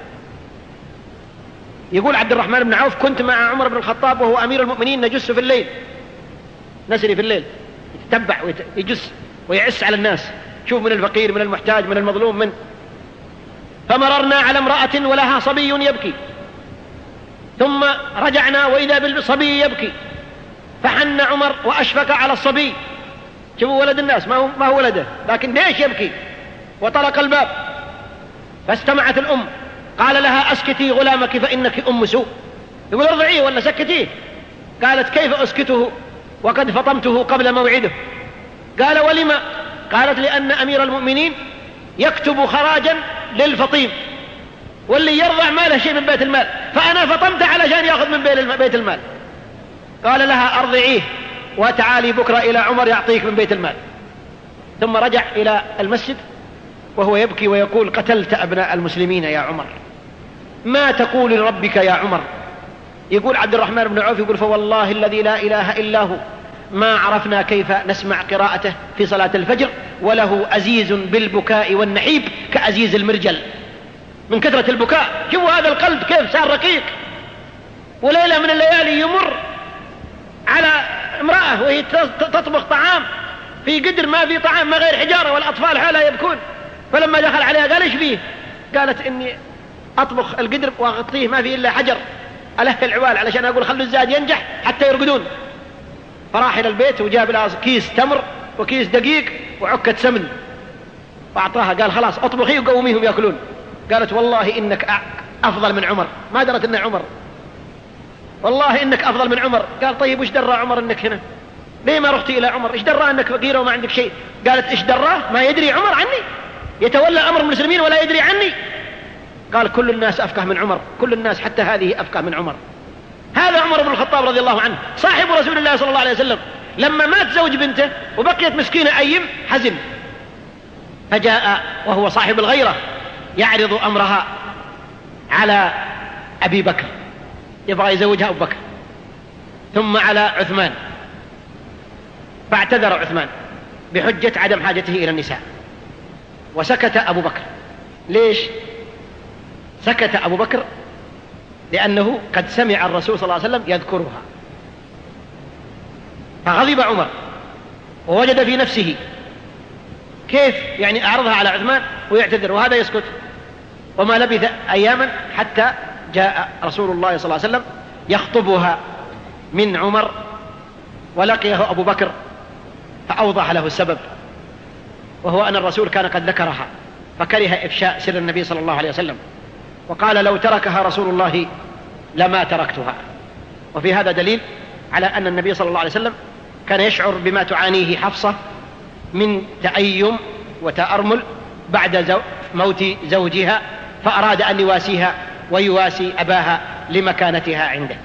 يقول عبد الرحمن بن عوف كنت مع عمر بن الخطاب وهو أمير المؤمنين نجس في الليل، نسري في الليل يتتبع ويجس ويعس على الناس، شوف من الفقير من المحتاج من المظلوم فمررنا على امرأة ولها صبي يبكي، ثم رجعنا وإذا بالصبي يبكي، فحن عمر وأشفق على الصبي، شوفوا ولد الناس ما هو ولده لكن ليش يبكي، وطرق الباب فاستمعت الأم قال لها أسكتي غلامك فإنك أم سوء، يقول ارضعيه ولا سكتيه، قالت كيف أسكته وقد فطمته قبل موعده، قال ولما، قالت لأن أمير المؤمنين يكتب خراجا للفطيم واللي يرضع ما له شيء من بيت المال، فأنا فطمت علشان يأخذ من بيت المال. قال لها أرضعيه وتعالي بكرة إلى عمر يعطيك من بيت المال. ثم رجع إلى المسجد وهو يبكي ويقول قتلت أبناء المسلمين يا عمر، ما تقول لربك يا عمر؟ يقول عبد الرحمن بن عوف يقول فوالله الذي لا إله إلا هو ما عرفنا كيف نسمع قراءته في صلاة الفجر وله أزيز بالبكاء والنحيب كأزيز المرجل، من كثرة البكاء. شوفوا هذا القلب كيف صار رقيق. وليلة من الليالي يمر على امرأة وهي تطبخ طعام في قدر ما في طعام ما غير حجارة والأطفال حالها يبكون، فلما دخل عليها قال ايش فيه؟ قالت إني أطبخ القدر وأغطيه ما فيه إلا حجر، ألف العوال علشان أقول خلوا الزاد ينجح حتى يرقدون. فراح إلى البيت وجاب لها كيس تمر وكيس دقيق وعكة سمن وأعطاها، قال خلاص أطبخيه وقوميهم يأكلون. قالت والله إنك أفضل من عمر. ما درت إنه عمر، والله إنك أفضل من عمر. قال طيب وش درى عمر إنك هنا؟ ليه ما رحتي إلى عمر؟ إيش درى أنك فقيرة وما عندك شيء؟ قالت إيش دراه؟ ما يدري عمر عني؟ يتولى أمر المسلمين ولا يدري عني؟ قال كل الناس أفقه من عمر، كل الناس حتى هذه أفقه من عمر. هذا عمر بن الخطاب رضي الله عنه صاحب رسول الله صلى الله عليه وسلم. لما مات زوج بنته وبقيت مسكينة أيم حزن، فجاء وهو صاحب الغيرة يعرض أمرها على أبي بكر، يبغى يزوجها أبو بكر، ثم على عثمان، فاعتذر عثمان بحجة عدم حاجته إلى النساء، وسكت أبو بكر. ليش سكت أبو بكر؟ لأنه قد سمع الرسول صلى الله عليه وسلم يذكرها، فغضب عمر ووجد في نفسه كيف يعني أعرضها على عثمان ويعتذر وهذا يسكت. وما لبث أياما حتى جاء رسول الله صلى الله عليه وسلم يخطبها من عمر، ولقيه أبو بكر فأوضح له السبب، وهو أن الرسول كان قد ذكرها فكره إفشاء سر النبي صلى الله عليه وسلم، وقال لو تركها رسول الله لما تركتها. وفي هذا دليل على أن النبي صلى الله عليه وسلم كان يشعر بما تعانيه حفصة من تأيم وتأرمل بعد موت زوجها، فأراد أن يواسيها ويواسي أباها لمكانتها عنده.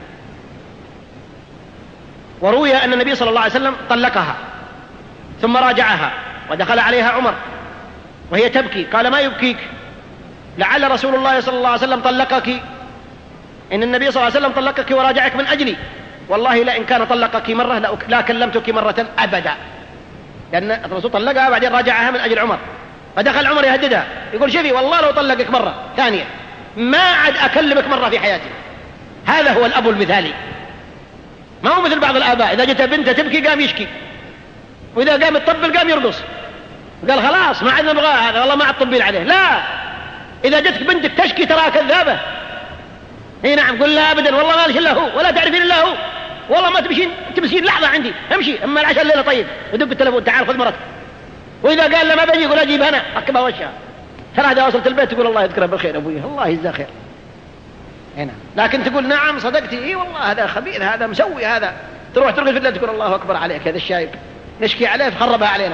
وروي أن النبي صلى الله عليه وسلم طلقها ثم راجعها ودخل عليها عمر وهي تبكي، قال ما يبكيك؟ لعل رسول الله صلى الله عليه وسلم طلقك، إن النبي صلى الله عليه وسلم طلقك وراجعك من أجلي، والله لئن كان طلقك مرة لا كلمتك مرة أبدا، لأن الرسول طلقها بعدين راجعها من أجل عمر. فدخل عمر يهددها يقول شوفي والله لو طلقك مرة ثانية ما عاد أكلمك مرة في حياتي. هذا هو الأب المثالي، ما هو مثل بعض الآباء إذا جت بنته تبكي قام يشكي، وإذا قام يطبل قام يرقص، قال خلاص ما عندنا نبغى هذا والله ما عاد طبيل عليه. لا، إذا جتك بنتك تشكي تراها كذابة. اي نعم، قل لا أبدا والله ما ليش إلا هو ولا تعرفين إلا هو، والله ما تمشين لحظة عندي، امشي أما العشاء الليلة طيب، ودق التلفون تعال خذ مرتك. وإذا قال لا ما بجي يقول أجيب أنا ركبها وشها. ترى إذا وصلت البيت تقول الله يذكره بالخير أبوي، الله يجزاه خير. هنا لكن تقول نعم صدقتي، اي والله هذا خبيث هذا مسوي هذا، تروح ترقد في الليل تقول الله أكبر عليك هذا الشايب نشكي عليه فخربها علينا.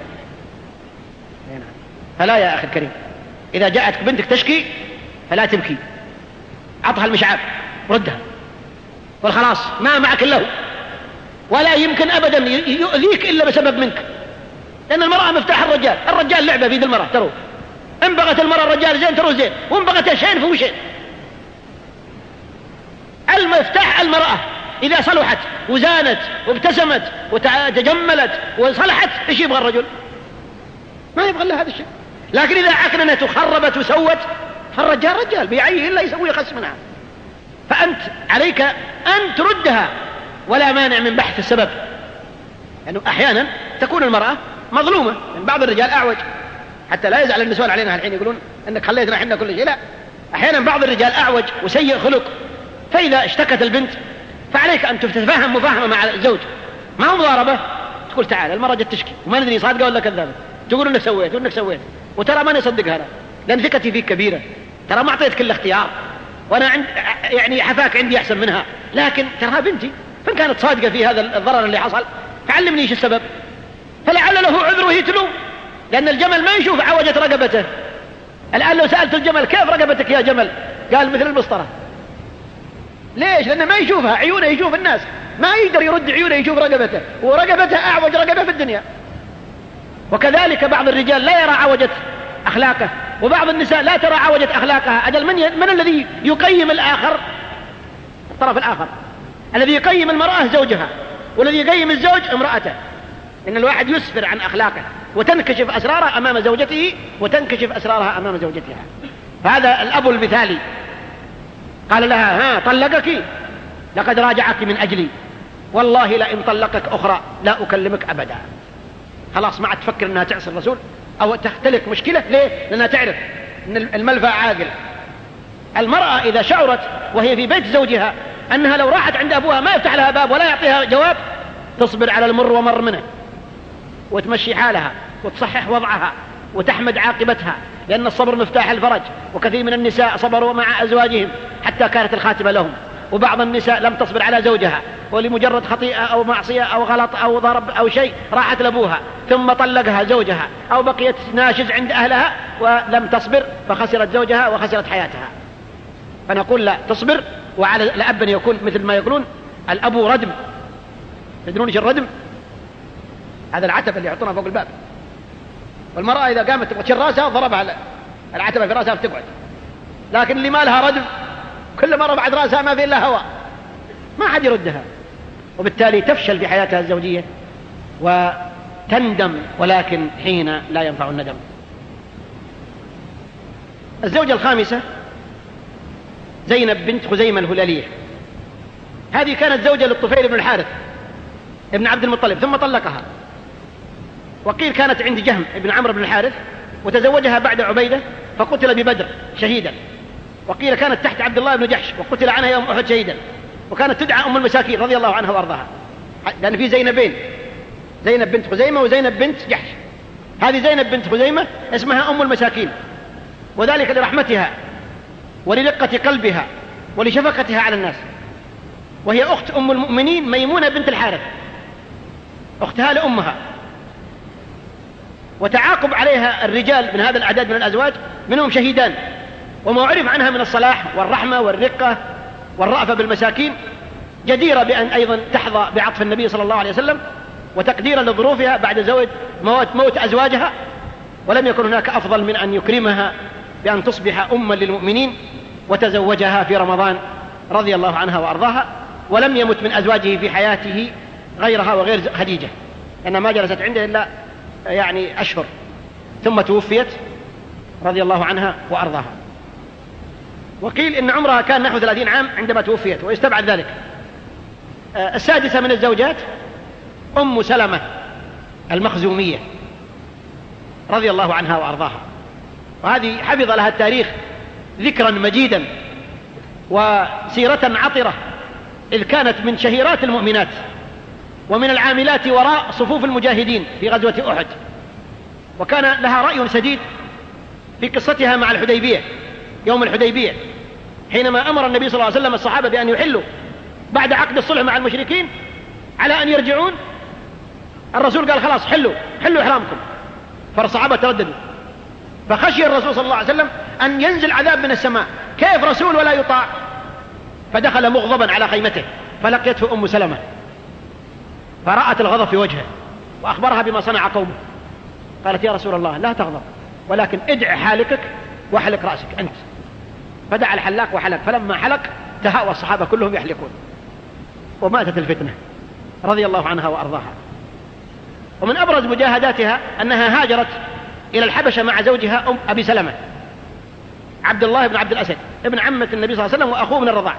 هنا فلا يا أخي الكريم، إذا جاءتك بنتك تشكي فلا تبكي، عطها المشعاب ردها قل خلاص ما معك إلا هو، ولا يمكن أبدا يؤذيك إلا بسبب منك، لأن المرأة مفتاح الرجال، الرجال لعبة في ذي المرأة، تروا إن بغت المرأة الرجال زين تروا زين، وإن بغت شين فهو شين. المفتاح المرأة إذا صلحت وزانت وابتسمت وتجملت وصلحت إيش يبغى الرجل؟ ما يبغى إلا هذا الشيء. لكن إذا عكننت وخربت وسوت فالرجال رجال بيعيه إلا يسوي خص منها. فأنت عليك أن تردها ولا مانع من بحث السبب، لأنه يعني أحيانا تكون المرأة مظلومة من بعض الرجال أعوج، حتى لا يزعل النسوان علينا الحين يقولون أنك خليتنا حنا كل شيء، لا، أحيانا بعض الرجال أعوج وسيء خلق، فإذا اشتكت البنت فعليك أن تتفاهم مفاهمة مع الزوج، ما هو مضاربة، تقول تعال المرأة جت تشكي وما ندري صادقة ولا كذابة، تقول إنك سويت وإنك سويت، وترى ما نصدق هذا لأن ثقتي فيك كبيرة، ترى ما أعطيتك كل اختيار، وأنا يعني حفاك عندي أحسن منها، لكن ترى بنتي فإن كانت صادقة في هذا الضرر اللي حصل فعلمني إيش السبب، فلعل له عذره يتلو، لأن الجمل ما يشوف عوجة رقبته. الآن لو سألت الجمل كيف رقبتك يا جمل قال مثل المسطرة. ليش؟ لأنه ما يشوفها، عيونه يشوف الناس، ما يقدر يرد عيونه يشوف رقبته، ورقبته أعوج رقبة في الدنيا. وكذلك بعض الرجال لا يرى عوجة أخلاقه، وبعض النساء لا ترى عوجة أخلاقها. أجل من الذي يقيم الآخر؟ الطرف الآخر الذي يقيم المرأة زوجها، والذي يقيم الزوج امرأته. إن الواحد يسفر عن أخلاقه وتنكشف أسرارها أمام زوجته وتنكشف أسرارها أمام زوجتها. فهذا الأب المثالي قال لها ها طلقك لقد راجعك من أجلي، والله لئن طلقك أخرى لا أكلمك أبدا. خلاص ما عاد تفكر أنها تعصي الرسول أو تختلق مشكلة. ليه؟ لأنها تعرف أن الملفى عاقل، المرأة إذا شعرت وهي في بيت زوجها أنها لو راحت عند أبوها ما يفتح لها باب ولا يعطيها جواب، تصبر على المر ومر منه وتمشي حالها وتصحح وضعها وتحمد عاقبتها، لأن الصبر مفتاح الفرج. وكثير من النساء صبروا مع أزواجهم حتى كانت الخاتمة لهم، وبعض النساء لم تصبر على زوجها ولمجرد خطيئة أو معصية أو غلط أو ضرب أو شيء راحت لأبوها ثم طلقها زوجها أو بقيت ناشز عند أهلها ولم تصبر فخسرت زوجها وخسرت حياتها. فنقول لا، تصبر. وعلى الأب أن يكون مثل ما يقولون الأب ردم. تدرون ايش الردم؟ هذا العتبة اللي يحطونها فوق الباب، والمرأة إذا قامت تبغى تشيل راسها ضربها العتبة في راسها فتقعد. لكن اللي ما لها ردم كل مرة بعد راسها ما في إلا هواء، ما حد يردها، وبالتالي تفشل في حياتها الزوجية وتندم، ولكن حين لا ينفع الندم. الزوجة الخامسة زينب بنت خزيمة الهلالية. هذه كانت زوجة للطفيل بن الحارث ابن عبد المطلب ثم طلقها، وقيل كانت عند جهم ابن عمرو بن الحارث وتزوجها بعد عبيدة فقتل ببدر شهيدا، وقيل كانت تحت عبد الله بن جحش وقتل عنها يوم أحد شهيدا، وكانت تدعى أم المساكين رضي الله عنها وأرضاها، لأن في زينبين، زينب بنت خزيمة وزينب بنت جحش. هذه زينب بنت خزيمة اسمها أم المساكين، وذلك لرحمتها ولرقة قلبها ولشفقتها على الناس، وهي أخت أم المؤمنين ميمونة بنت الحارث، أختها لأمها. وتعاقب عليها الرجال من هذا الأعداد من الأزواج منهم شهيدان، وما عرف عنها من الصلاح والرحمة والرقة والرأفة بالمساكين جديرة بأن أيضا تحظى بعطف النبي صلى الله عليه وسلم وتقديرا لظروفها بعد زوج موت أزواجها. ولم يكن هناك أفضل من أن يكرمها بأن تصبح أما للمؤمنين وتزوجها في رمضان رضي الله عنها وأرضاها. ولم يمت من أزواجه في حياته غيرها وغير خديجة، لأنها ما جلست عنده إلا يعني أشهر ثم توفيت رضي الله عنها وأرضاها. وقيل إن عمرها كان نحو 30 عام عندما توفيت، ويستبعد ذلك. السادسة من الزوجات أم سلمة المخزومية رضي الله عنها وأرضاها، وهذه حفظ لها التاريخ ذكرا مجيدا وسيرة عطرة، إذ كانت من شهيرات المؤمنات ومن العاملات وراء صفوف المجاهدين في غزوة أحد، وكان لها رأي سديد في قصتها مع الحديبية يوم الحديبية، حينما أمر النبي صلى الله عليه وسلم الصحابة بأن يحلوا بعد عقد الصلح مع المشركين على أن يرجعون. الرسول قال خلاص حلوا إحرامكم، فالصحابة ترددوا، فخشي الرسول صلى الله عليه وسلم أن ينزل عذاب من السماء، كيف رسول ولا يطاع؟ فدخل مغضبا على خيمته فلقيته أم سلمة فرأت الغضب في وجهه وأخبرها بما صنع قومه. قالت يا رسول الله لا تغضب، ولكن ادع حالكك واحلق رأسك أنت. فدعا الحلاق وحلق، فلما حلق تهاوى الصحابة كلهم يحلقون، وماتت الفتنة رضي الله عنها وأرضاها. ومن أبرز مجاهداتها أنها هاجرت إلى الحبشة مع زوجها أبي سلمة عبد الله بن عبد الأسد ابن عمة النبي صلى الله عليه وسلم وأخوه من الرضاعة.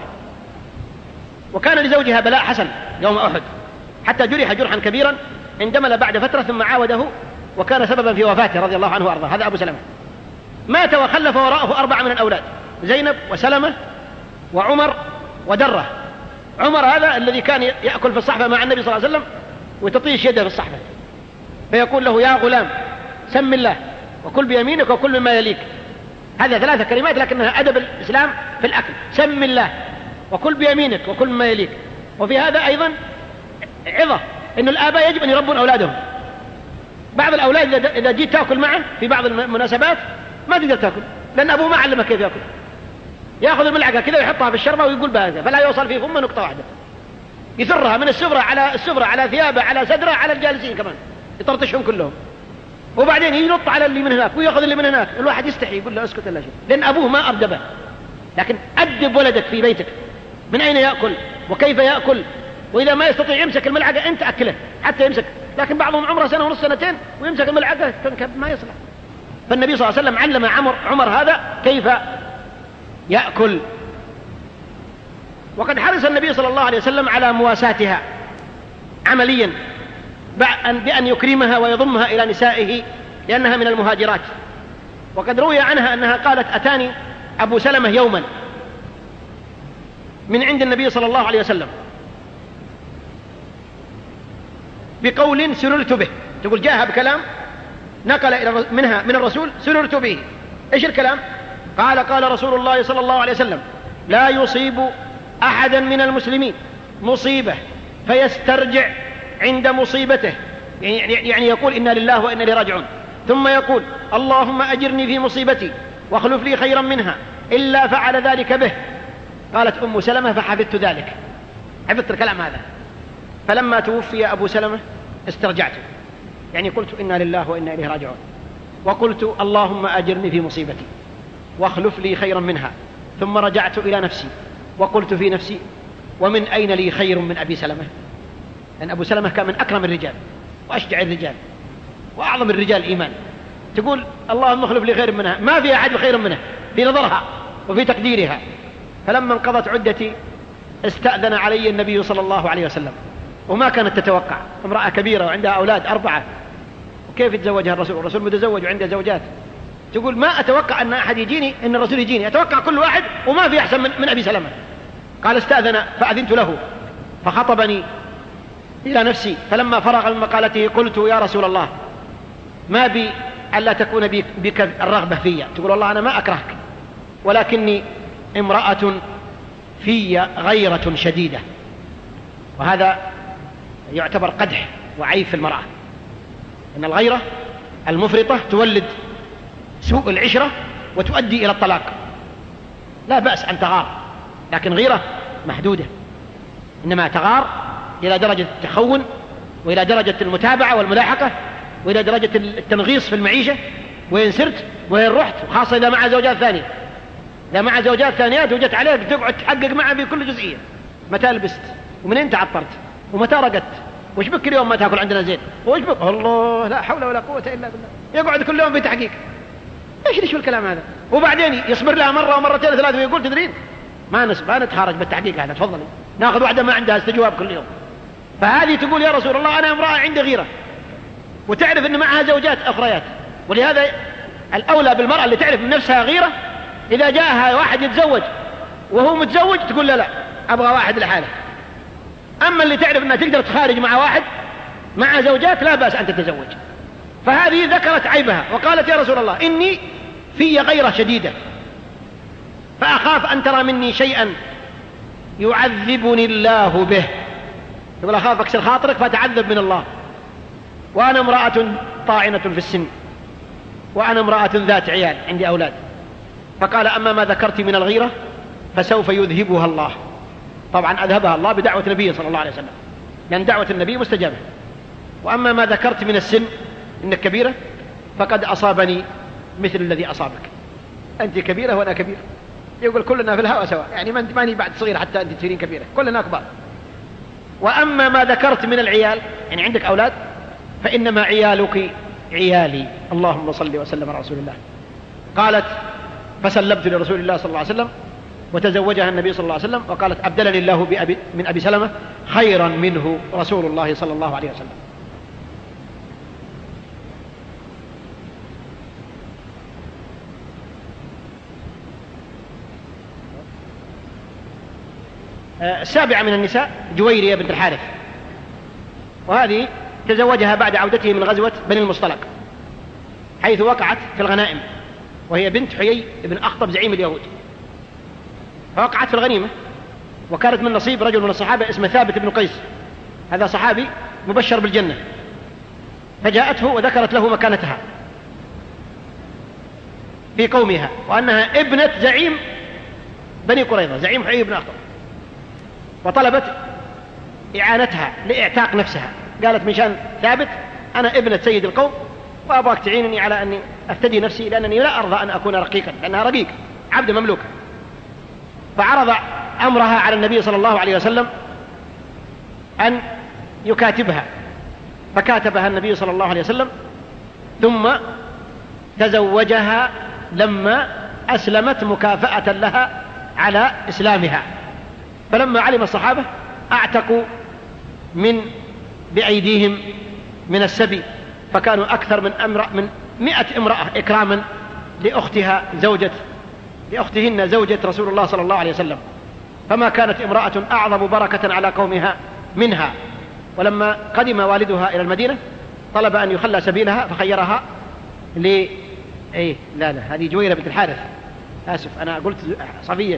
وكان لزوجها بلاء حسن يوم أحد حتى جرح جرحا كبيرا اندمل بعد فترة ثم عاوده وكان سببا في وفاته رضي الله عنه وأرضاه. هذا أبو سلمة مات وخلف وراءه 4 من الأولاد، زينب وسلمة وعمر ودرة. عمر هذا الذي كان يأكل في الصحفة مع النبي صلى الله عليه وسلم وتطيش يده في الصحفة فيقول له يا غلام سم الله وكل بيمينك وكل مما يليك. هذه 3 كلمات لكنها أدب الإسلام في الأكل، سم الله وكل بيمينك وكل مما يليك. وفي هذا أيضا عظة إن الآباء يجب أن يربون أولادهم. بعض الأولاد إذا جيت تأكل معه في بعض المناسبات ما تقدر تأكل لأن أبوه ما علمه كيف يأكل، يأخذ الملعقة كذا ويحطها في الشربة ويقول بهذا، فلا يوصل في فمه نقطة واحدة، يثرها من السفرة على ثيابه على صدره على الجالسين كمان، يطرطشهم كلهم، وبعدين ينط على اللي من هناك ويأخذ اللي من هناك. الواحد يستحي يقول له اسكت لا شيء، لأن أبوه ما أردبه. لكن أدب ولدك في بيتك من أين يأكل وكيف يأكل، وإذا ما يستطيع يمسك الملعقة أنت أكله حتى يمسك. لكن بعضهم عمره 1 ونص 2 ويمسك الملعقة تنكب ما يصلح. فالنبي صلى الله عليه وسلم علم عمر هذا كيف يأكل. وقد حرص النبي صلى الله عليه وسلم على مواساتها عمليا بأن يكرمها ويضمها إلى نسائه لأنها من المهاجرات. وقد روي عنها أنها قالت أتاني أبو سلمة يوما من عند النبي صلى الله عليه وسلم بقول سررت به، تقول جاءها بكلام نقل منها من الرسول سررت به. إيش الكلام؟ قال رسول الله صلى الله عليه وسلم: لا يصيب أحدا من المسلمين مصيبة فيسترجع عند مصيبته، يعني يقول إنا لله وإنا إليه راجعون، ثم يقول اللهم أجرني في مصيبتي واخلف لي خيرا منها، إلا فعل ذلك به. قالت أم سلمة: فحفظت ذلك، حفظت الكلام هذا. فلما توفي أبو سلمة استرجعته، يعني قلت إنا لله وإنا إليه راجعون، وقلت اللهم أجرني في مصيبتي واخلف لي خيرا منها، ثم رجعت إلى نفسي وقلت في نفسي: ومن أين لي خير من أبي سلمة؟ لأن أبو سلمة كان من أكرم الرجال وأشجع الرجال وأعظم الرجال إيمان، تقول اللهم اخلف لي خير منها، ما في أحد خير منها في نظرها وفي تقديرها. فلما انقضت عدتي استأذن علي النبي صلى الله عليه وسلم، وما كانت تتوقع، امرأة كبيرة وعندها أولاد 4، وكيف يتزوجها الرسول؟ الرسول متزوج وعنده زوجات. تقول ما أتوقع أن أحد يجيني، أن الرسول يجيني، أتوقع كل واحد وما في أحسن من أبي سلمة. قال استأذن فأذنت له فخطبني إلى نفسي، فلما فرغ من مقالته قلت: يا رسول الله، ما بي ألا تكون بك الرغبة فيا. تقول والله أنا ما أكرهك، ولكني امرأة في غيرة شديدة، وهذا يعتبر قدح وعيب في المرأة، إن الغيرة المفرطة تولد سوء العشرة وتؤدي إلى الطلاق. لا بأس أن تغار، لكن غيرة محدودة، إنما تغار إلى درجة التخون وإلى درجة المتابعة والملاحقة وإلى درجة التنغيص في المعيشة، وإن سرت وإن رحت، وخاصة إذا مع زوجات ثانية، إذا مع زوجات ثانيات وجت عليك تقعد تحقق معها بكل جزئية، متى لبست، ومنين تعطرت، ومتى رقدت، وش بك اليوم ما تأكل عندنا زين، وش بك، الله لا حول ولا قوة إلا بالله، يقعد كل يوم في تحقيق. ايش شو الكلام هذا؟ وبعدين يصبر لها مرة ومرتين وثلاثة ويقول تدرين ما نتخارج بالتحقيق هذا، تفضلي ناخذ واحدة ما عندها استجواب كل يوم. فهذه تقول يا رسول الله أنا امرأة عندي غيرة، وتعرف أن معها زوجات أخريات، ولهذا الأولى بالمرأة اللي تعرف من نفسها غيرة إذا جاءها واحد يتزوج وهو متزوج تقول لا أبغى واحد لحاله. أما اللي تعرف أنها تقدر تخارج مع واحد مع زوجات لا بأس أن تتزوج. فهذه ذكرت عيبها وقالت يا رسول الله إني في غيرة شديدة، فأخاف أن ترى مني شيئا يعذبني الله به، يقول أخاف أكسر خاطرك فتعذب من الله، وأنا امرأة طاعنة في السن، وأنا امرأة ذات عيال عندي أولاد. فقال أما ما ذكرت من الغيرة فسوف يذهبها الله. طبعا أذهبها الله بدعوة النبي صلى الله عليه وسلم، لأن دعوة النبي مستجابة. وأما ما ذكرت من السن إنك كبيرة فقد أصابني مثل الذي أصابك، أنت كبيرة وأنا كبير، يقول كلنا في الهوى سواء، يعني ماني بعد صغير حتى أنت تصيرين كبيرة، كلنا كبار. وأما ما ذكرت من العيال، يعني عندك أولاد، فإنما عيالك عيالي. اللهم صل وسلم على رسول الله. قالت فسلمت لرسول الله صلى الله عليه وسلم، وتزوجها النبي صلى الله عليه وسلم، وقالت أبدلني الله من أبي سلمة خيرا منه رسول الله صلى الله عليه وسلم. السابعة من النساء جويرية بنت الحارث، وهذه تزوجها بعد عودته من غزوة بني المصطلق، حيث وقعت في الغنائم، وهي بنت حيي بن أخطب زعيم اليهود، فوقعت في الغنيمة، وكانت من نصيب رجل من الصحابة اسمه ثابت بن قيس، هذا صحابي مبشر بالجنة، فجاءته وذكرت له مكانتها في قومها، وأنها ابنة زعيم بني قريظة زعيم حيي بن أخطب، وطلبت إعانتها لإعتاق نفسها. قالت من شان ثابت أنا ابنة سيد القوم، وأبغاك تعينني على أني أفتدي نفسي، لأنني لا أرضى أن أكون رقيقا، لأنها رقيق عبد مملوك. فعرض أمرها على النبي صلى الله عليه وسلم أن يكاتبها، فكاتبها النبي صلى الله عليه وسلم، ثم تزوجها لما أسلمت مكافأة لها على إسلامها. فلما علم الصحابة أعتقوا بأيديهم من السبي، فكانوا أكثر من 100 امرأة إكراما لأختهن زوجة رسول الله صلى الله عليه وسلم. فما كانت امرأة أعظم بركة على قومها منها. ولما قدم والدها إلى المدينة طلب أن يخلى سبيلها فخيرها هذه جويرة بنت الحارث، آسف أنا قلت صفية،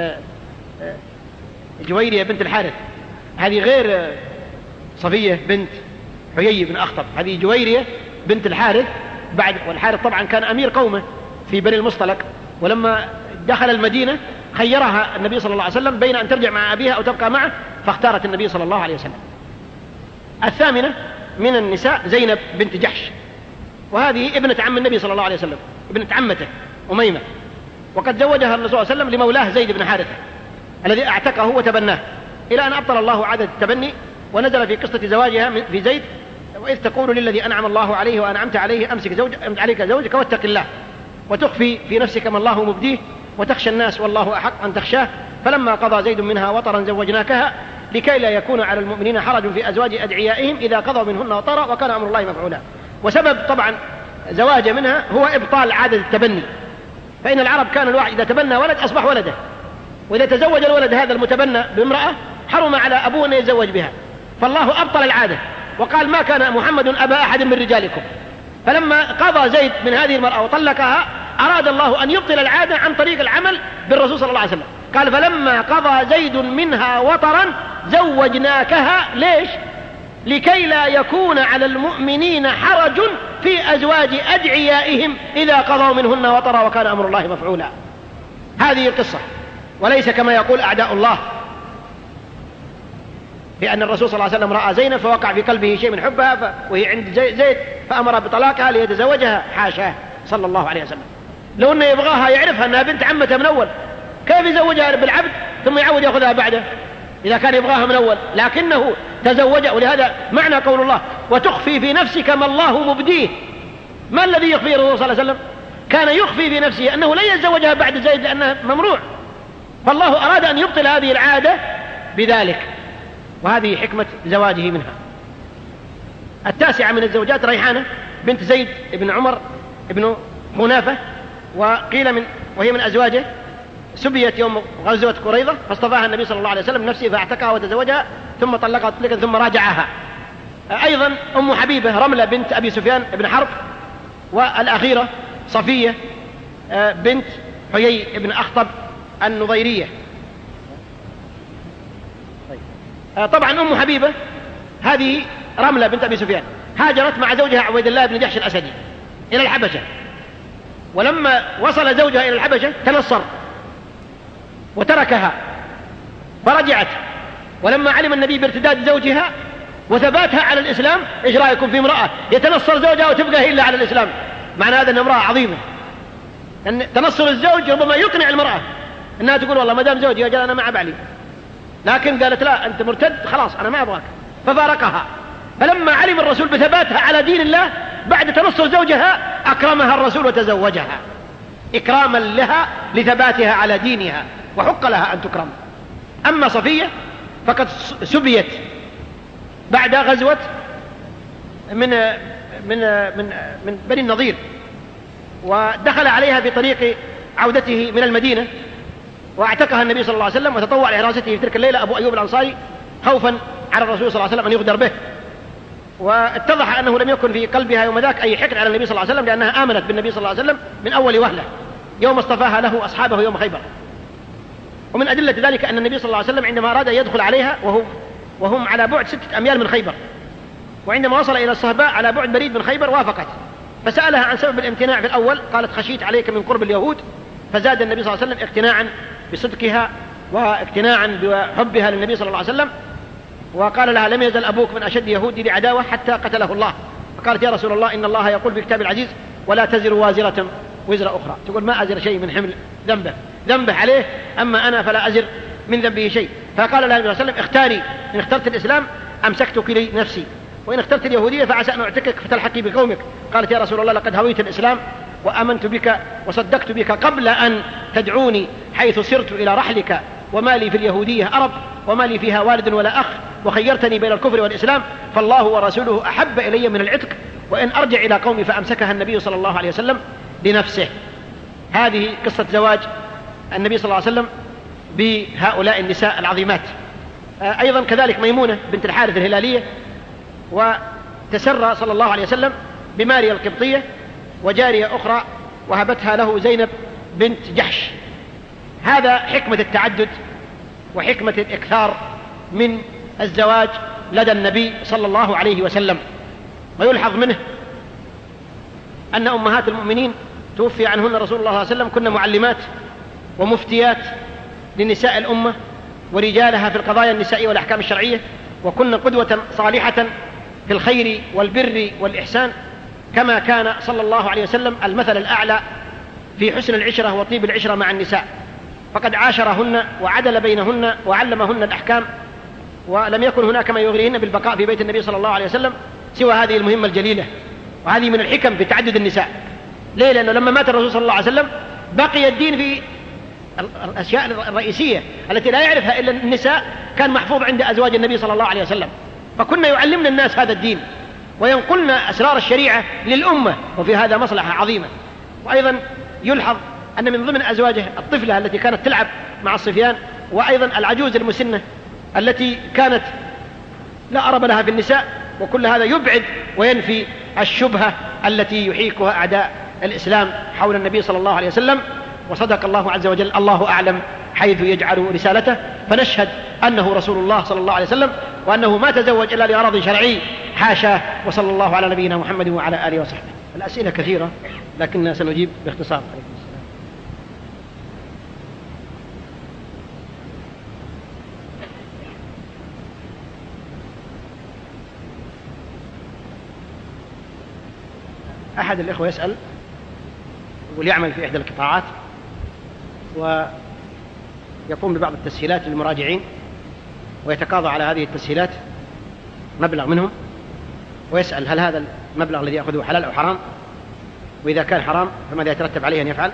جويرية بنت الحارث، هذه غير صفية بنت حيي بن أخطب، هذه جويرية بنت الحارث والحارث طبعا كان أمير قومه في بني المصطلق. ولما دخل المدينة خيرها النبي صلى الله عليه وسلم بين أن ترجع مع أبيها أو تبقى معه، فاختارت النبي صلى الله عليه وسلم. الثامنة من النساء زينب بنت جحش، وهذه ابنة عم النبي صلى الله عليه وسلم، ابنة عمته أميمة، وقد زوجها الرسول صلى الله عليه وسلم لمولاه زيد بن حارثة الذي اعتقه وتبناه، إلى أن أبطل الله عادة التبني ونزل في قصة زواجها في زيد: وإذ تقول للذي أنعم الله عليه وأنعمت عليه أمسك عليك زوجك واتق الله وتخفي في نفسك ما الله مبديه وتخشى الناس والله أحق أن تخشاه فلما قضى زيد منها وطرا زوجناكها لكي لا يكون على المؤمنين حرج في أزواج أدعيائهم إذا قضوا منهن وطرا وكان أمر الله مفعولا. وسبب طبعا زواجه منها هو إبطال عادة التبني، فإن العرب كان الواحد إذا تبنى ولد أصبح ولده، وإذا تزوج الولد هذا المتبنى بامرأة حرم على أبوه أن يتزوج بها، فالله أبطل العادة وقال: ما كان محمد أبا أحد من رجالكم. فلما قضى زيد من هذه المرأة وطلقها أراد الله أن يبطل العادة عن طريق العمل بالرسول صلى الله عليه وسلم، قال: فلما قضى زيد منها وطرا زوجناكها. ليش؟ لكي لا يكون على المؤمنين حرج في أزواج أدعيائهم إذا قضوا منهن وطرا وكان أمر الله مفعولا. هذه القصة، وليس كما يقول أعداء الله لأن الرسول صلى الله عليه وسلم رأى زينب فوقع في قلبه شيء من حبها وهي عند زيد فأمر بطلاقها ليتزوجها، حاشاه صلى الله عليه وسلم. لو أنه يبغاها يعرفها أنها بنت عمته من أول كيف يزوجها بالعبد ثم يعود يأخذها بعده إذا كان يبغاها من أول، لكنه تزوجها. ولهذا معنى قول الله: وتخفي في نفسك ما الله مبديه. ما الذي يخفيه الرسول صلى الله عليه وسلم؟ كان يخفي في نفسه أنه لن يتزوجها بعد زيد لأنها ممنوع، فالله أراد أن يبطل هذه العادة بذلك، وهذه حكمة زواجه منها. التاسعة من الزوجات ريحانة بنت زيد بن عمر بن حنافة، وهي من أزواجه، سبيت يوم غزوة قريظة فاصطفاها النبي صلى الله عليه وسلم نفسه فاعتقها وتزوجها ثم طلقها طلقا ثم راجعها. أيضا أم حبيبة رملة بنت أبي سفيان بن حرب، والأخيرة صفية بنت حيي بن أخطب النضيرية. طبعا أم حبيبة هذه رملة بنت أبي سفيان هاجرت مع زوجها عبيد الله بن جحش الأسدي إلى الحبشة، ولما وصل زوجها إلى الحبشة تنصر وتركها فرجعت، ولما علم النبي بارتداد زوجها وثباتها على الإسلام: إيش رأيكم في امرأة يتنصر زوجها وتبقى هي إلا على الإسلام؟ معنى هذا أن امرأة عظيمة، أن تنصر الزوج ربما يقنع المرأة أنها تقول: والله ما دام زوجي أجل أنا مع بعلي، لكن قالت: لا أنت مرتد خلاص أنا ما أبغاك، ففارقها. فلما علم الرسول بثباتها على دين الله بعد تنصر زوجها أكرمها الرسول وتزوجها إكراما لها لثباتها على دينها، وحق لها أن تكرم. أما صفية فقد سبيت بعد غزوة من بني النضير، ودخل عليها في طريق عودته من المدينة واعتقها النبي صلى الله عليه وسلم وتطوع لحراسته في تلك الليلة أبو أيوب الأنصاري خوفا على الرسول صلى الله عليه وسلم أن يغدر به. واتضح أنه لم يكن في قلبها يوم ذاك أي حقد على النبي صلى الله عليه وسلم، لأنها آمنت بالنبي صلى الله عليه وسلم من أول وهلة يوم اصطفاها له أصحابه يوم خيبر. ومن أدلة ذلك أن النبي صلى الله عليه وسلم عندما أراد يدخل عليها وهم على بعد 6 أميال من خيبر، وعندما وصل إلى الصهباء على بعد بريد من خيبر وافقت، فسألها عن سبب الامتناع في الأول، قالت: خشيت عليك من قرب اليهود. فزاد النبي صلى الله عليه وسلم اقتناعا بصدقها واقتناعا بحبها للنبي صلى الله عليه وسلم، وقال لها: لم يزل أبوك من أشد يهودي لعداوة حتى قتله الله. فقالت: يا رسول الله إن الله يقول في كتاب العزيز: ولا تزر وازرة وزر أخرى. تقول: ما أزر شيء من حمل ذنبه عليه، أما أنا فلا أزر من ذنبه شيء. فقال لها النبي صلى الله عليه وسلم: اختاري، إن اخترت الإسلام أمسكتك لنفسي، وإن اخترت اليهودية فعسى أن أعتقك فتلحقي بقومك. قالت: يا رسول الله لقد هويت الإسلام وأمنت بك وصدقت بك قبل أن تدعوني، حيث سرت إلى رحلك وما لي في اليهودية أرب وما لي فيها والد ولا أخ، وخيرتني بين الكفر والإسلام، فالله ورسوله أحب إلي من العتق، وإن أرجع إلى قومي. فأمسكها النبي صلى الله عليه وسلم لنفسه. هذه قصة زواج النبي صلى الله عليه وسلم بهؤلاء النساء العظيمات. أيضا كذلك ميمونة بنت الحارث الهلالية، وتسرى صلى الله عليه وسلم بماريا القبطية، وجارية أخرى وهبتها له زينب بنت جحش. هذا حكمة التعدد وحكمة الإكثار من الزواج لدى النبي صلى الله عليه وسلم. ويلحظ منه أن أمهات المؤمنين توفي عنهن رسول الله صلى الله عليه وسلم كن معلمات ومفتيات لنساء الأمة ورجالها في القضايا النسائية والأحكام الشرعية، وكن قدوة صالحة في الخير والبر والإحسان، كما كان صلى الله عليه وسلم المثل الأعلى في حسن العشرة وطيب العشرة مع النساء، فقد عاشرهن وعدل بينهن وعلمهن الأحكام، ولم يكن هناك ما يغريهن بالبقاء في بيت النبي صلى الله عليه وسلم سوى هذه المهمة الجليلة. وهذه من الحكم في تعدد النساء. ليه؟ لأنه لما مات الرسول صلى الله عليه وسلم بقي الدين في الأشياء الرئيسية التي لا يعرفها إلا النساء كان محفوظ عند أزواج النبي صلى الله عليه وسلم، فكنا يعلمنا الناس هذا الدين وينقلنا أسرار الشريعة للأمة، وفي هذا مصلحة عظيمة. وأيضا يلحظ أن من ضمن أزواجه الطفلة التي كانت تلعب مع الصبيان، وأيضا العجوز المسنة التي كانت لا أرب لها في النساء، وكل هذا يبعد وينفي الشبهة التي يحيكها أعداء الإسلام حول النبي صلى الله عليه وسلم. وصدق الله عز وجل، الله أعلم حيث يجعل رسالته، فنشهد أنه رسول الله صلى الله عليه وسلم، وأنه ما تزوج إلا لغرض شرعي، حاشاه. وصلى الله على نبينا محمد وعلى آله وصحبه. الأسئلة كثيرة لكن سنجيب باختصار. أحد الإخوة يسأل وليعمل في إحدى القطاعات ويقوم ببعض التسهيلات للمراجعين، ويتقاضى على هذه التسهيلات مبلغ منهم، ويسأل هل هذا المبلغ الذي يأخذه حلال أو حرام، وإذا كان حرام فماذا يترتب عليه أن يفعل.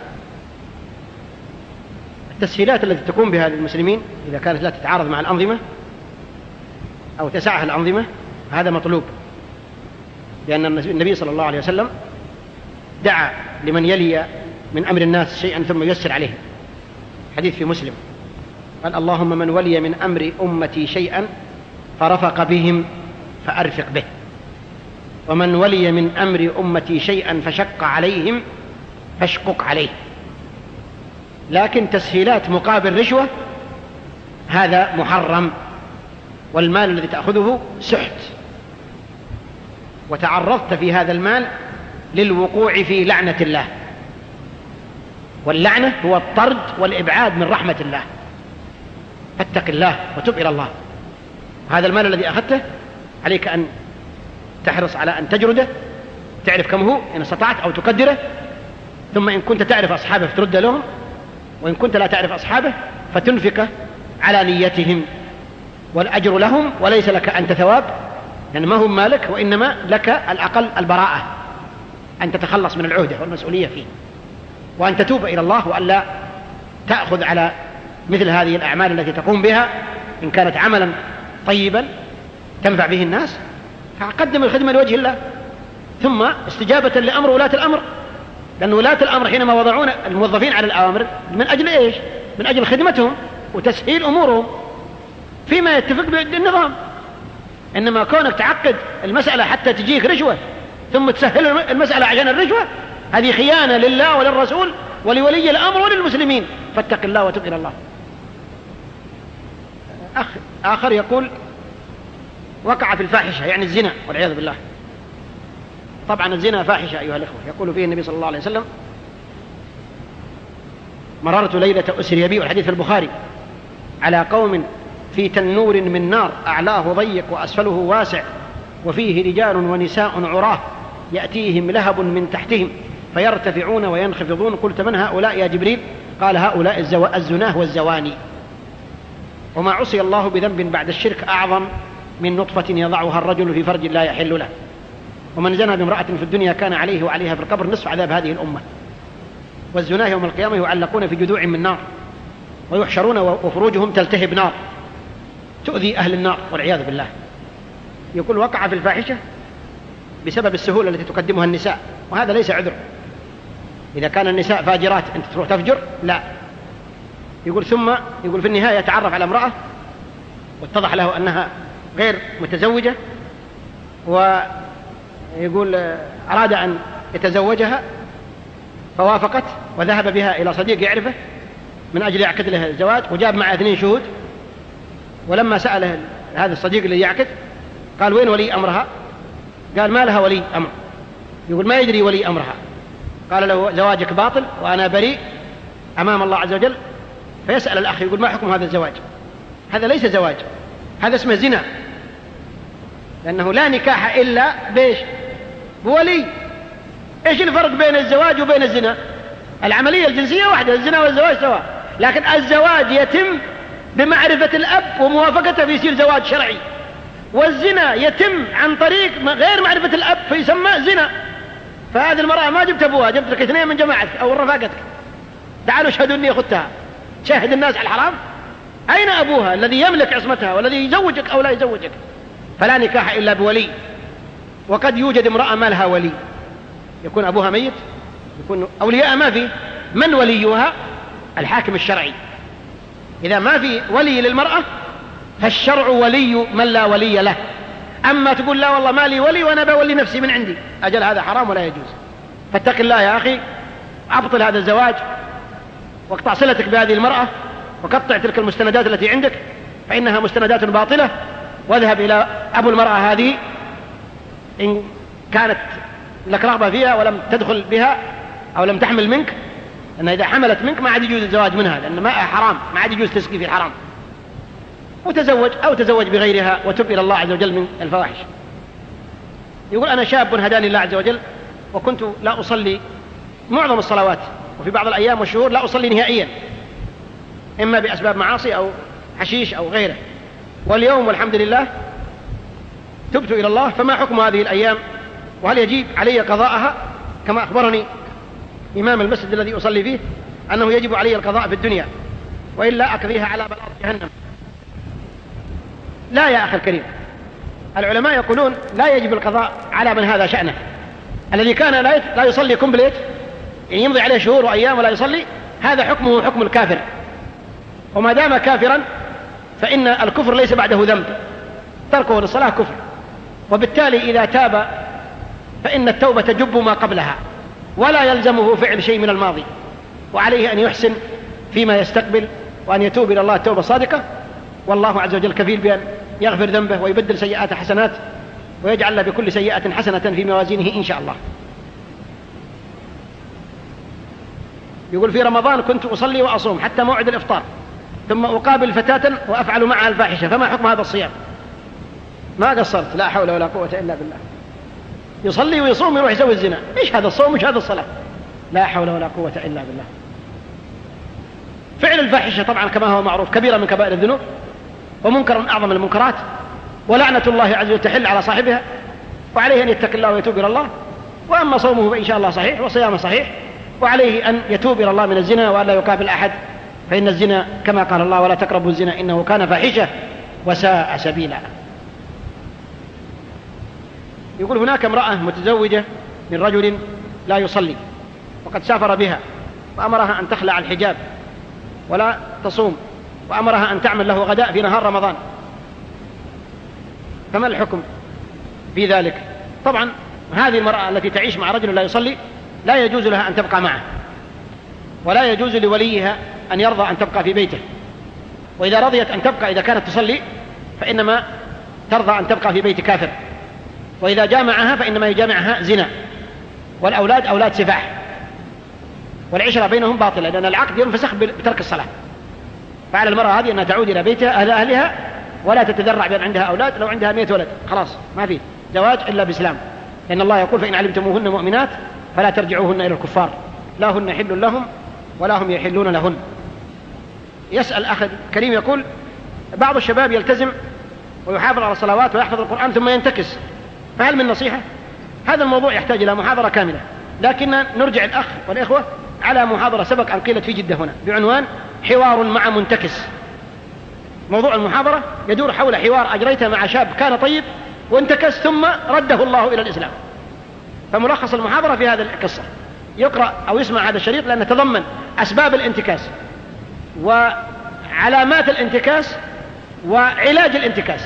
التسهيلات التي تقوم بها للمسلمين إذا كانت لا تتعارض مع الأنظمة أو تسعها الأنظمة هذا مطلوب، لأن النبي صلى الله عليه وسلم دعا لمن يلي من أمر الناس شيئا ثم ييسر عليه. حديث في مسلم قال: اللهم من ولي من أمر أمتي شيئا فرفق بهم فأرفق به، ومن ولي من أمر أمتي شيئا فشق عليهم فاشقق عليه. لكن تسهيلات مقابل رشوة هذا محرم، والمال الذي تأخذه سحت، وتعرضت في هذا المال للوقوع في لعنة الله، واللعنة هو الطرد والإبعاد من رحمة الله. فاتق الله وتب إلى الله. هذا المال الذي أخذته عليك أن تحرص على أن تجرده، تعرف كم هو إن استطعت أو تقدره، ثم إن كنت تعرف أصحابه فترد لهم، وإن كنت لا تعرف أصحابه فتنفق على نيتهم، والأجر لهم وليس لك أنت ثواب، يعني ما هو مالك، وإنما لك الأقل البراءة، أن تتخلص من العهدة والمسؤولية فيه، وأن تتوب إلى الله، وأن لا تأخذ على مثل هذه الأعمال التي تقوم بها. إن كانت عملا طيبا تنفع به الناس فقدم الخدمة لوجه الله، ثم استجابة لأمر ولاة الأمر، لأن ولاة الأمر حينما وضعون الموظفين على الأوامر من أجل إيش؟ من أجل خدمتهم وتسهيل أمورهم فيما يتفق بالنظام. إنما كونك تعقد المسألة حتى تجيك رشوة ثم تسهل المسألة عشان الرشوة، هذه خيانة لله وللرسول ولولي الأمر وللمسلمين. فاتق الله وتب إلى الله. أخ آخر يقول: وقع في الفاحشة، يعني الزنا والعياذ بالله. طبعا الزنا فاحشة أيها الأخوة. يقول فيه النبي صلى الله عليه وسلم: مررت ليلة أسري بي، والحديث في البخاري، على قوم في تنور من نار أعلاه ضيق وأسفله واسع، وفيه رجال ونساء عراه يأتيهم لهب من تحتهم فيرتفعون وينخفضون. قلت: من هؤلاء يا جبريل؟ قال: هؤلاء الزناه والزواني. وما عصي الله بذنب بعد الشرك أعظم من نطفة يضعها الرجل في فرج لا يحل له. ومن زنى بامرأة في الدنيا كان عليه وعليها في القبر نصف عذاب هذه الأمة. والزناه يوم القيامة يعلقون في جذوع من نار، ويحشرون وفروجهم تلتهب نار تؤذي أهل النار والعياذ بالله. يقول: وقع في الفاحشة بسبب السهولة التي تقدمها النساء، وهذا ليس عذر. إذا كان النساء فاجرات أنت تروح تفجر؟ لا، يقول ثم يقول في النهاية تعرف على امرأة واتضح له أنها غير متزوجة، ويقول أراد أن يتزوجها فوافقت، وذهب بها إلى صديق يعرفه من أجل يعقد له الزواج، وجاب معه 2 شهود. ولما سأله هذا الصديق اللي يعقد قال وين ولي أمرها؟ قال ما لها ولي أمر. يقول ما يدري ولي أمرها. قال له زواجك باطل وأنا بريء أمام الله عز وجل. فيسأل الأخ يقول ما حكم هذا الزواج؟ هذا ليس زواج، هذا اسمه زنا، لأنه لا نكاح إلا بإيش؟ بولي. إيش الفرق بين الزواج وبين الزنا؟ العملية الجنسية واحدة، الزنا والزواج سواء، لكن الزواج يتم بمعرفة الأب وموافقته فيصير زواج شرعي، والزنا يتم عن طريق غير معرفة الأب فيسمى زنا. فهذه المرأة ما جبت أبوها، جبت لك 2 من جماعتك أو رفاقتك، تعالوا اشهدوا أني أخذتها، شاهد الناس على الحرام. أين أبوها الذي يملك عصمتها والذي يزوجك أو لا يزوجك؟ فلا نكاح إلا بولي. وقد يوجد امرأة ما لها ولي، يكون أبوها ميت، يكون أولياء ما في. من وليها؟ الحاكم الشرعي. إذا ما في ولي للمرأة فالشرع ولي من لا ولي له. أما تقول لا والله ما لي ولي وأنا بولي نفسي من عندي، أجل هذا حرام ولا يجوز. فاتق الله يا أخي، أبطل هذا الزواج واقطع صلتك بهذه المرأة وقطع تلك المستندات التي عندك فإنها مستندات باطلة، واذهب إلى أبو المرأة هذه إن كانت لك رغبة فيها ولم تدخل بها أو لم تحمل منك، لأن إذا حملت منك ما عاد يجوز الزواج منها، لأن ماء حرام، ما عاد يجوز تسقي في حرام. وتزوج أو تزوج بغيرها وتب إلى الله عز وجل من الفواحش. يقول أنا شاب هداني الله عز وجل وكنت لا أصلي معظم الصلوات، وفي بعض الأيام والشهور لا أصلي نهائيا، إما بأسباب معاصي أو حشيش أو غيره. واليوم والحمد لله تبت إلى الله، فما حكم هذه الأيام؟ وهل يجب علي قضاءها كما أخبرني إمام المسجد الذي أصلي فيه أنه يجب علي القضاء في الدنيا وإلا أقضيها على بلاط جهنم؟ لا يا أخي الكريم، العلماء يقولون لا يجب القضاء على من هذا شأنه، الذي كان لا يصلي كومبليت، يعني يمضي عليه شهور وأيام ولا يصلي، هذا حكمه حكم الكافر، وما دام كافرا فإن الكفر ليس بعده ذنب، تركه للصلاة كفر، وبالتالي إذا تاب فإن التوبة تجب ما قبلها ولا يلزمه فعل شيء من الماضي، وعليه أن يحسن فيما يستقبل وأن يتوب إلى الله التوبة الصادقة، والله عز وجل كفيل بأن يغفر ذنبه ويبدل سيئات حسنات ويجعل له بكل سيئة حسنة في موازينه إن شاء الله. يقول في رمضان كنت أصلي وأصوم حتى موعد الإفطار، ثم أقابل فتاة وأفعل معها الفاحشة، فما حكم هذا الصيام؟ ما قصرت، لا حول ولا قوة إلا بالله. يصلي ويصوم يروح يسوي الزنا، إيش هذا الصوم وإيش هذا الصلاة؟ لا حول ولا قوة إلا بالله. فعل الفاحشة طبعا كما هو معروف كبيرة من كبائر الذنوب ومنكر أعظم المنكرات، ولعنة الله عز وجل تحل على صاحبها، وعليه أن يتق الله ويتوب إلى الله. وأما صومه فإن شاء الله صحيح وصيامه صحيح، وعليه أن يتوب إلى الله من الزنا وأن لا يقابل أحد، فإن الزنا كما قال الله ولا تقربوا الزنا إنه كان فاحشة وساء سبيلا. يقول هناك امرأة متزوجة من رجل لا يصلي وقد سافر بها وأمرها أن تخلع الحجاب ولا تصوم، وأمرها أن تعمل له غداء في نهار رمضان، فما الحكم في ذلك؟ طبعا هذه المرأة التي تعيش مع رجل لا يصلي لا يجوز لها أن تبقى معه، ولا يجوز لوليها أن يرضى أن تبقى في بيته، وإذا رضيت أن تبقى إذا كانت تصلي فإنما ترضى أن تبقى في بيت كافر، وإذا جامعها فإنما يجامعها زنا، والأولاد أولاد سفاح، والعشرة بينهم باطلة، لأن العقد ينفسخ بترك الصلاة. فعلى المرأة هذه أنها تعود إلى بيتها أهلها ولا تتذرع بأن عندها أولاد، لو عندها 100 ولد خلاص ما في زواج إلا بإسلام، لأن الله يقول فإن علمتموهن مؤمنات فلا ترجعوهن إلى الكفار لا هن حل لهم ولا هم يحلون لهن. يسأل أخ كريم يقول بعض الشباب يلتزم ويحافظ على الصلوات ويحفظ القرآن ثم ينتكس، فهل من نصيحة؟ هذا الموضوع يحتاج إلى محاضرة كاملة، لكن نرجع الأخ والإخوة على محاضرة سبق أن قيلت في جدة هنا بعنوان حوار مع منتكس. موضوع المحاضرة يدور حول حوار أجريته مع شاب كان طيب وانتكس ثم رده الله إلى الإسلام، فملخص المحاضرة في هذا القصة، يقرأ أو يسمع هذا الشريط لأنه تضمن أسباب الانتكاس، وعلامات الانتكاس وعلاج الانتكاس.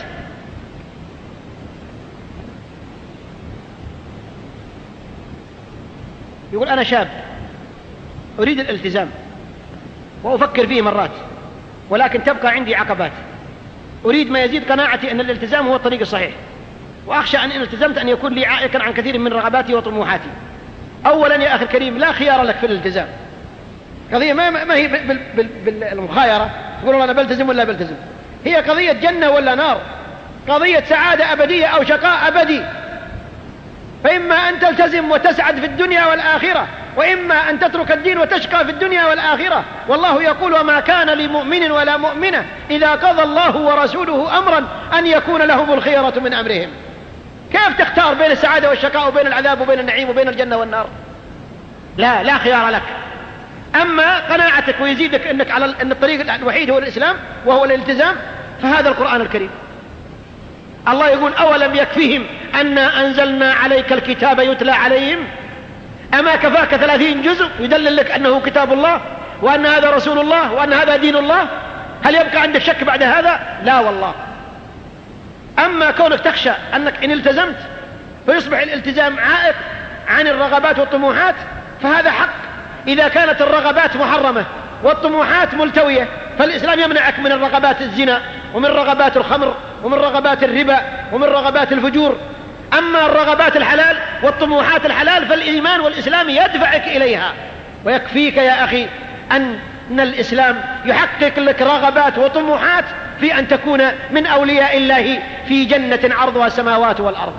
يقول أنا شاب أريد الالتزام وأفكر فيه مرات، ولكن تبقى عندي عقبات. أريد ما يزيد قناعتي أن الالتزام هو الطريق الصحيح، وأخشى أن إن التزمت أن يكون لي عائقا عن كثير من رغباتي وطموحاتي. أولا يا أخي الكريم، لا خيار لك في الالتزام. قضية ما هي بالمخايرة تقول أنا بلتزم ولا بلتزم، هي قضية جنة ولا نار، قضية سعادة أبدية أو شقاء أبدي. فإما أن تلتزم وتسعد في الدنيا والآخرة، وإما أن تترك الدين وتشقى في الدنيا والآخرة. والله يقول وما كان لمؤمن ولا مؤمنة إذا قضى الله ورسوله أمرا أن يكون لهم الخيرة من أمرهم. كيف تختار بين السعادة والشقاء وبين العذاب وبين النعيم وبين الجنة والنار؟ لا خيار لك. أما قناعتك ويزيدك أنك على أن الطريق الوحيد هو الإسلام وهو الالتزام، فهذا القرآن الكريم. الله يقول أولم يكفيهم أنا أنزلنا عليك الكتاب يتلى عليهم، أما كفاك 30 جزء يدلل لك أنه كتاب الله وأن هذا رسول الله وأن هذا دين الله؟ هل يبقى عندك شك بعد هذا؟ لا والله. أما كونك تخشى أنك إن التزمت فيصبح الالتزام عائق عن الرغبات والطموحات، فهذا حق. إذا كانت الرغبات محرمة والطموحات ملتوية، فالإسلام يمنعك من الرغبات الزنا ومن رغبات الخمر ومن رغبات الربا ومن رغبات الفجور. أما الرغبات الحلال والطموحات الحلال فالإيمان والإسلام يدفعك إليها. ويكفيك يا أخي أن الإسلام يحقق لك رغبات وطموحات في أن تكون من أولياء الله في جنة عرضها السماوات والأرض،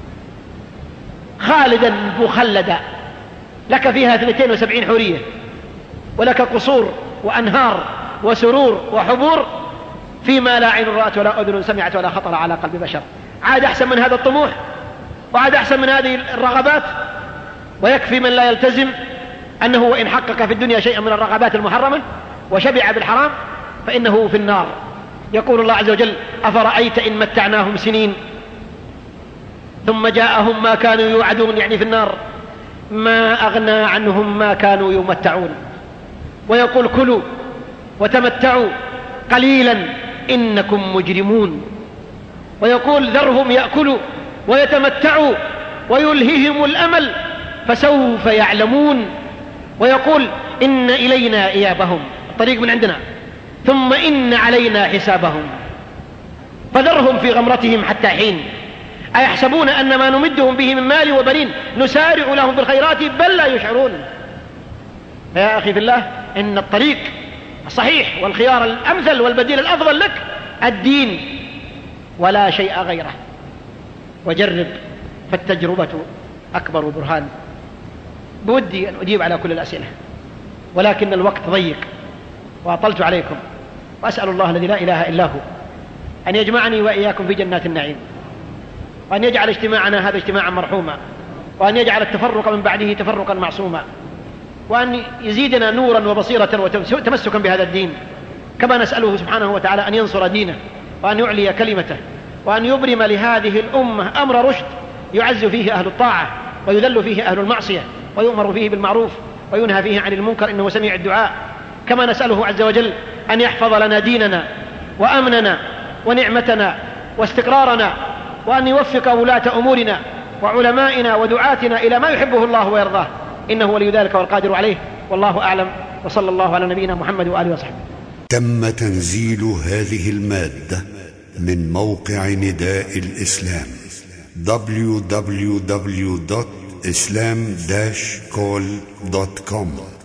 خالدا مخلدا، لك فيها 72 حورية، ولك قصور وأنهار وسرور وحبور فيما لا عين رأت ولا أذن سمعت ولا خطر على قلب بشر. عاد أحسن من هذا الطموح وعاد أحسن من هذه الرغبات. ويكفي من لا يلتزم أنه وإن حقق في الدنيا شيئا من الرغبات المحرمة وشبع بالحرام فإنه في النار. يقول الله عز وجل أفرأيت إن متعناهم سنين ثم جاءهم ما كانوا يوعدون، يعني في النار، ما أغنى عنهم ما كانوا يمتعون. ويقول كلوا وتمتعوا قليلا إنكم مجرمون. ويقول ذرهم يأكلوا ويتمتعوا ويلههم الأمل فسوف يعلمون. ويقول إن إلينا إيابهم، الطريق من عندنا، ثم إن علينا حسابهم. فذرهم في غمرتهم حتى حين، أيحسبون أن ما نمدهم به من مال وبنين نسارع لهم بالخيرات بل لا يشعرون. يا أخي في الله، إن الطريق الصحيح والخيار الأمثل والبديل الأفضل لك الدين ولا شيء غيره. وجرب فالتجربة أكبر برهان. بودي أن أجيب على كل الأسئلة ولكن الوقت ضيق وأطلت عليكم، وأسأل الله الذي لا إله إلا هو أن يجمعني وإياكم في جنات النعيم، وأن يجعل اجتماعنا هذا اجتماعا مرحوما، وأن يجعل التفرق من بعده تفرقا معصوما، وأن يزيدنا نورا وبصيرة وتمسكا بهذا الدين. كما نسأله سبحانه وتعالى أن ينصر دينه وأن يعلي كلمته وأن يبرم لهذه الأمة أمر رشد يعز فيه أهل الطاعة ويذل فيه أهل المعصية ويؤمر فيه بالمعروف وينهى فيه عن المنكر، إنه سميع الدعاء. كما نسأله عز وجل أن يحفظ لنا ديننا وأمننا ونعمتنا واستقرارنا، وأن يوفق ولاة أمورنا وعلمائنا ودعاتنا إلى ما يحبه الله ويرضاه، إنه ولي ذلك والقادر عليه. والله أعلم، وصلى الله على نبينا محمد وآله وصحبه. تم تنزيل هذه المادة من موقع نداء الإسلام www.islam-call.com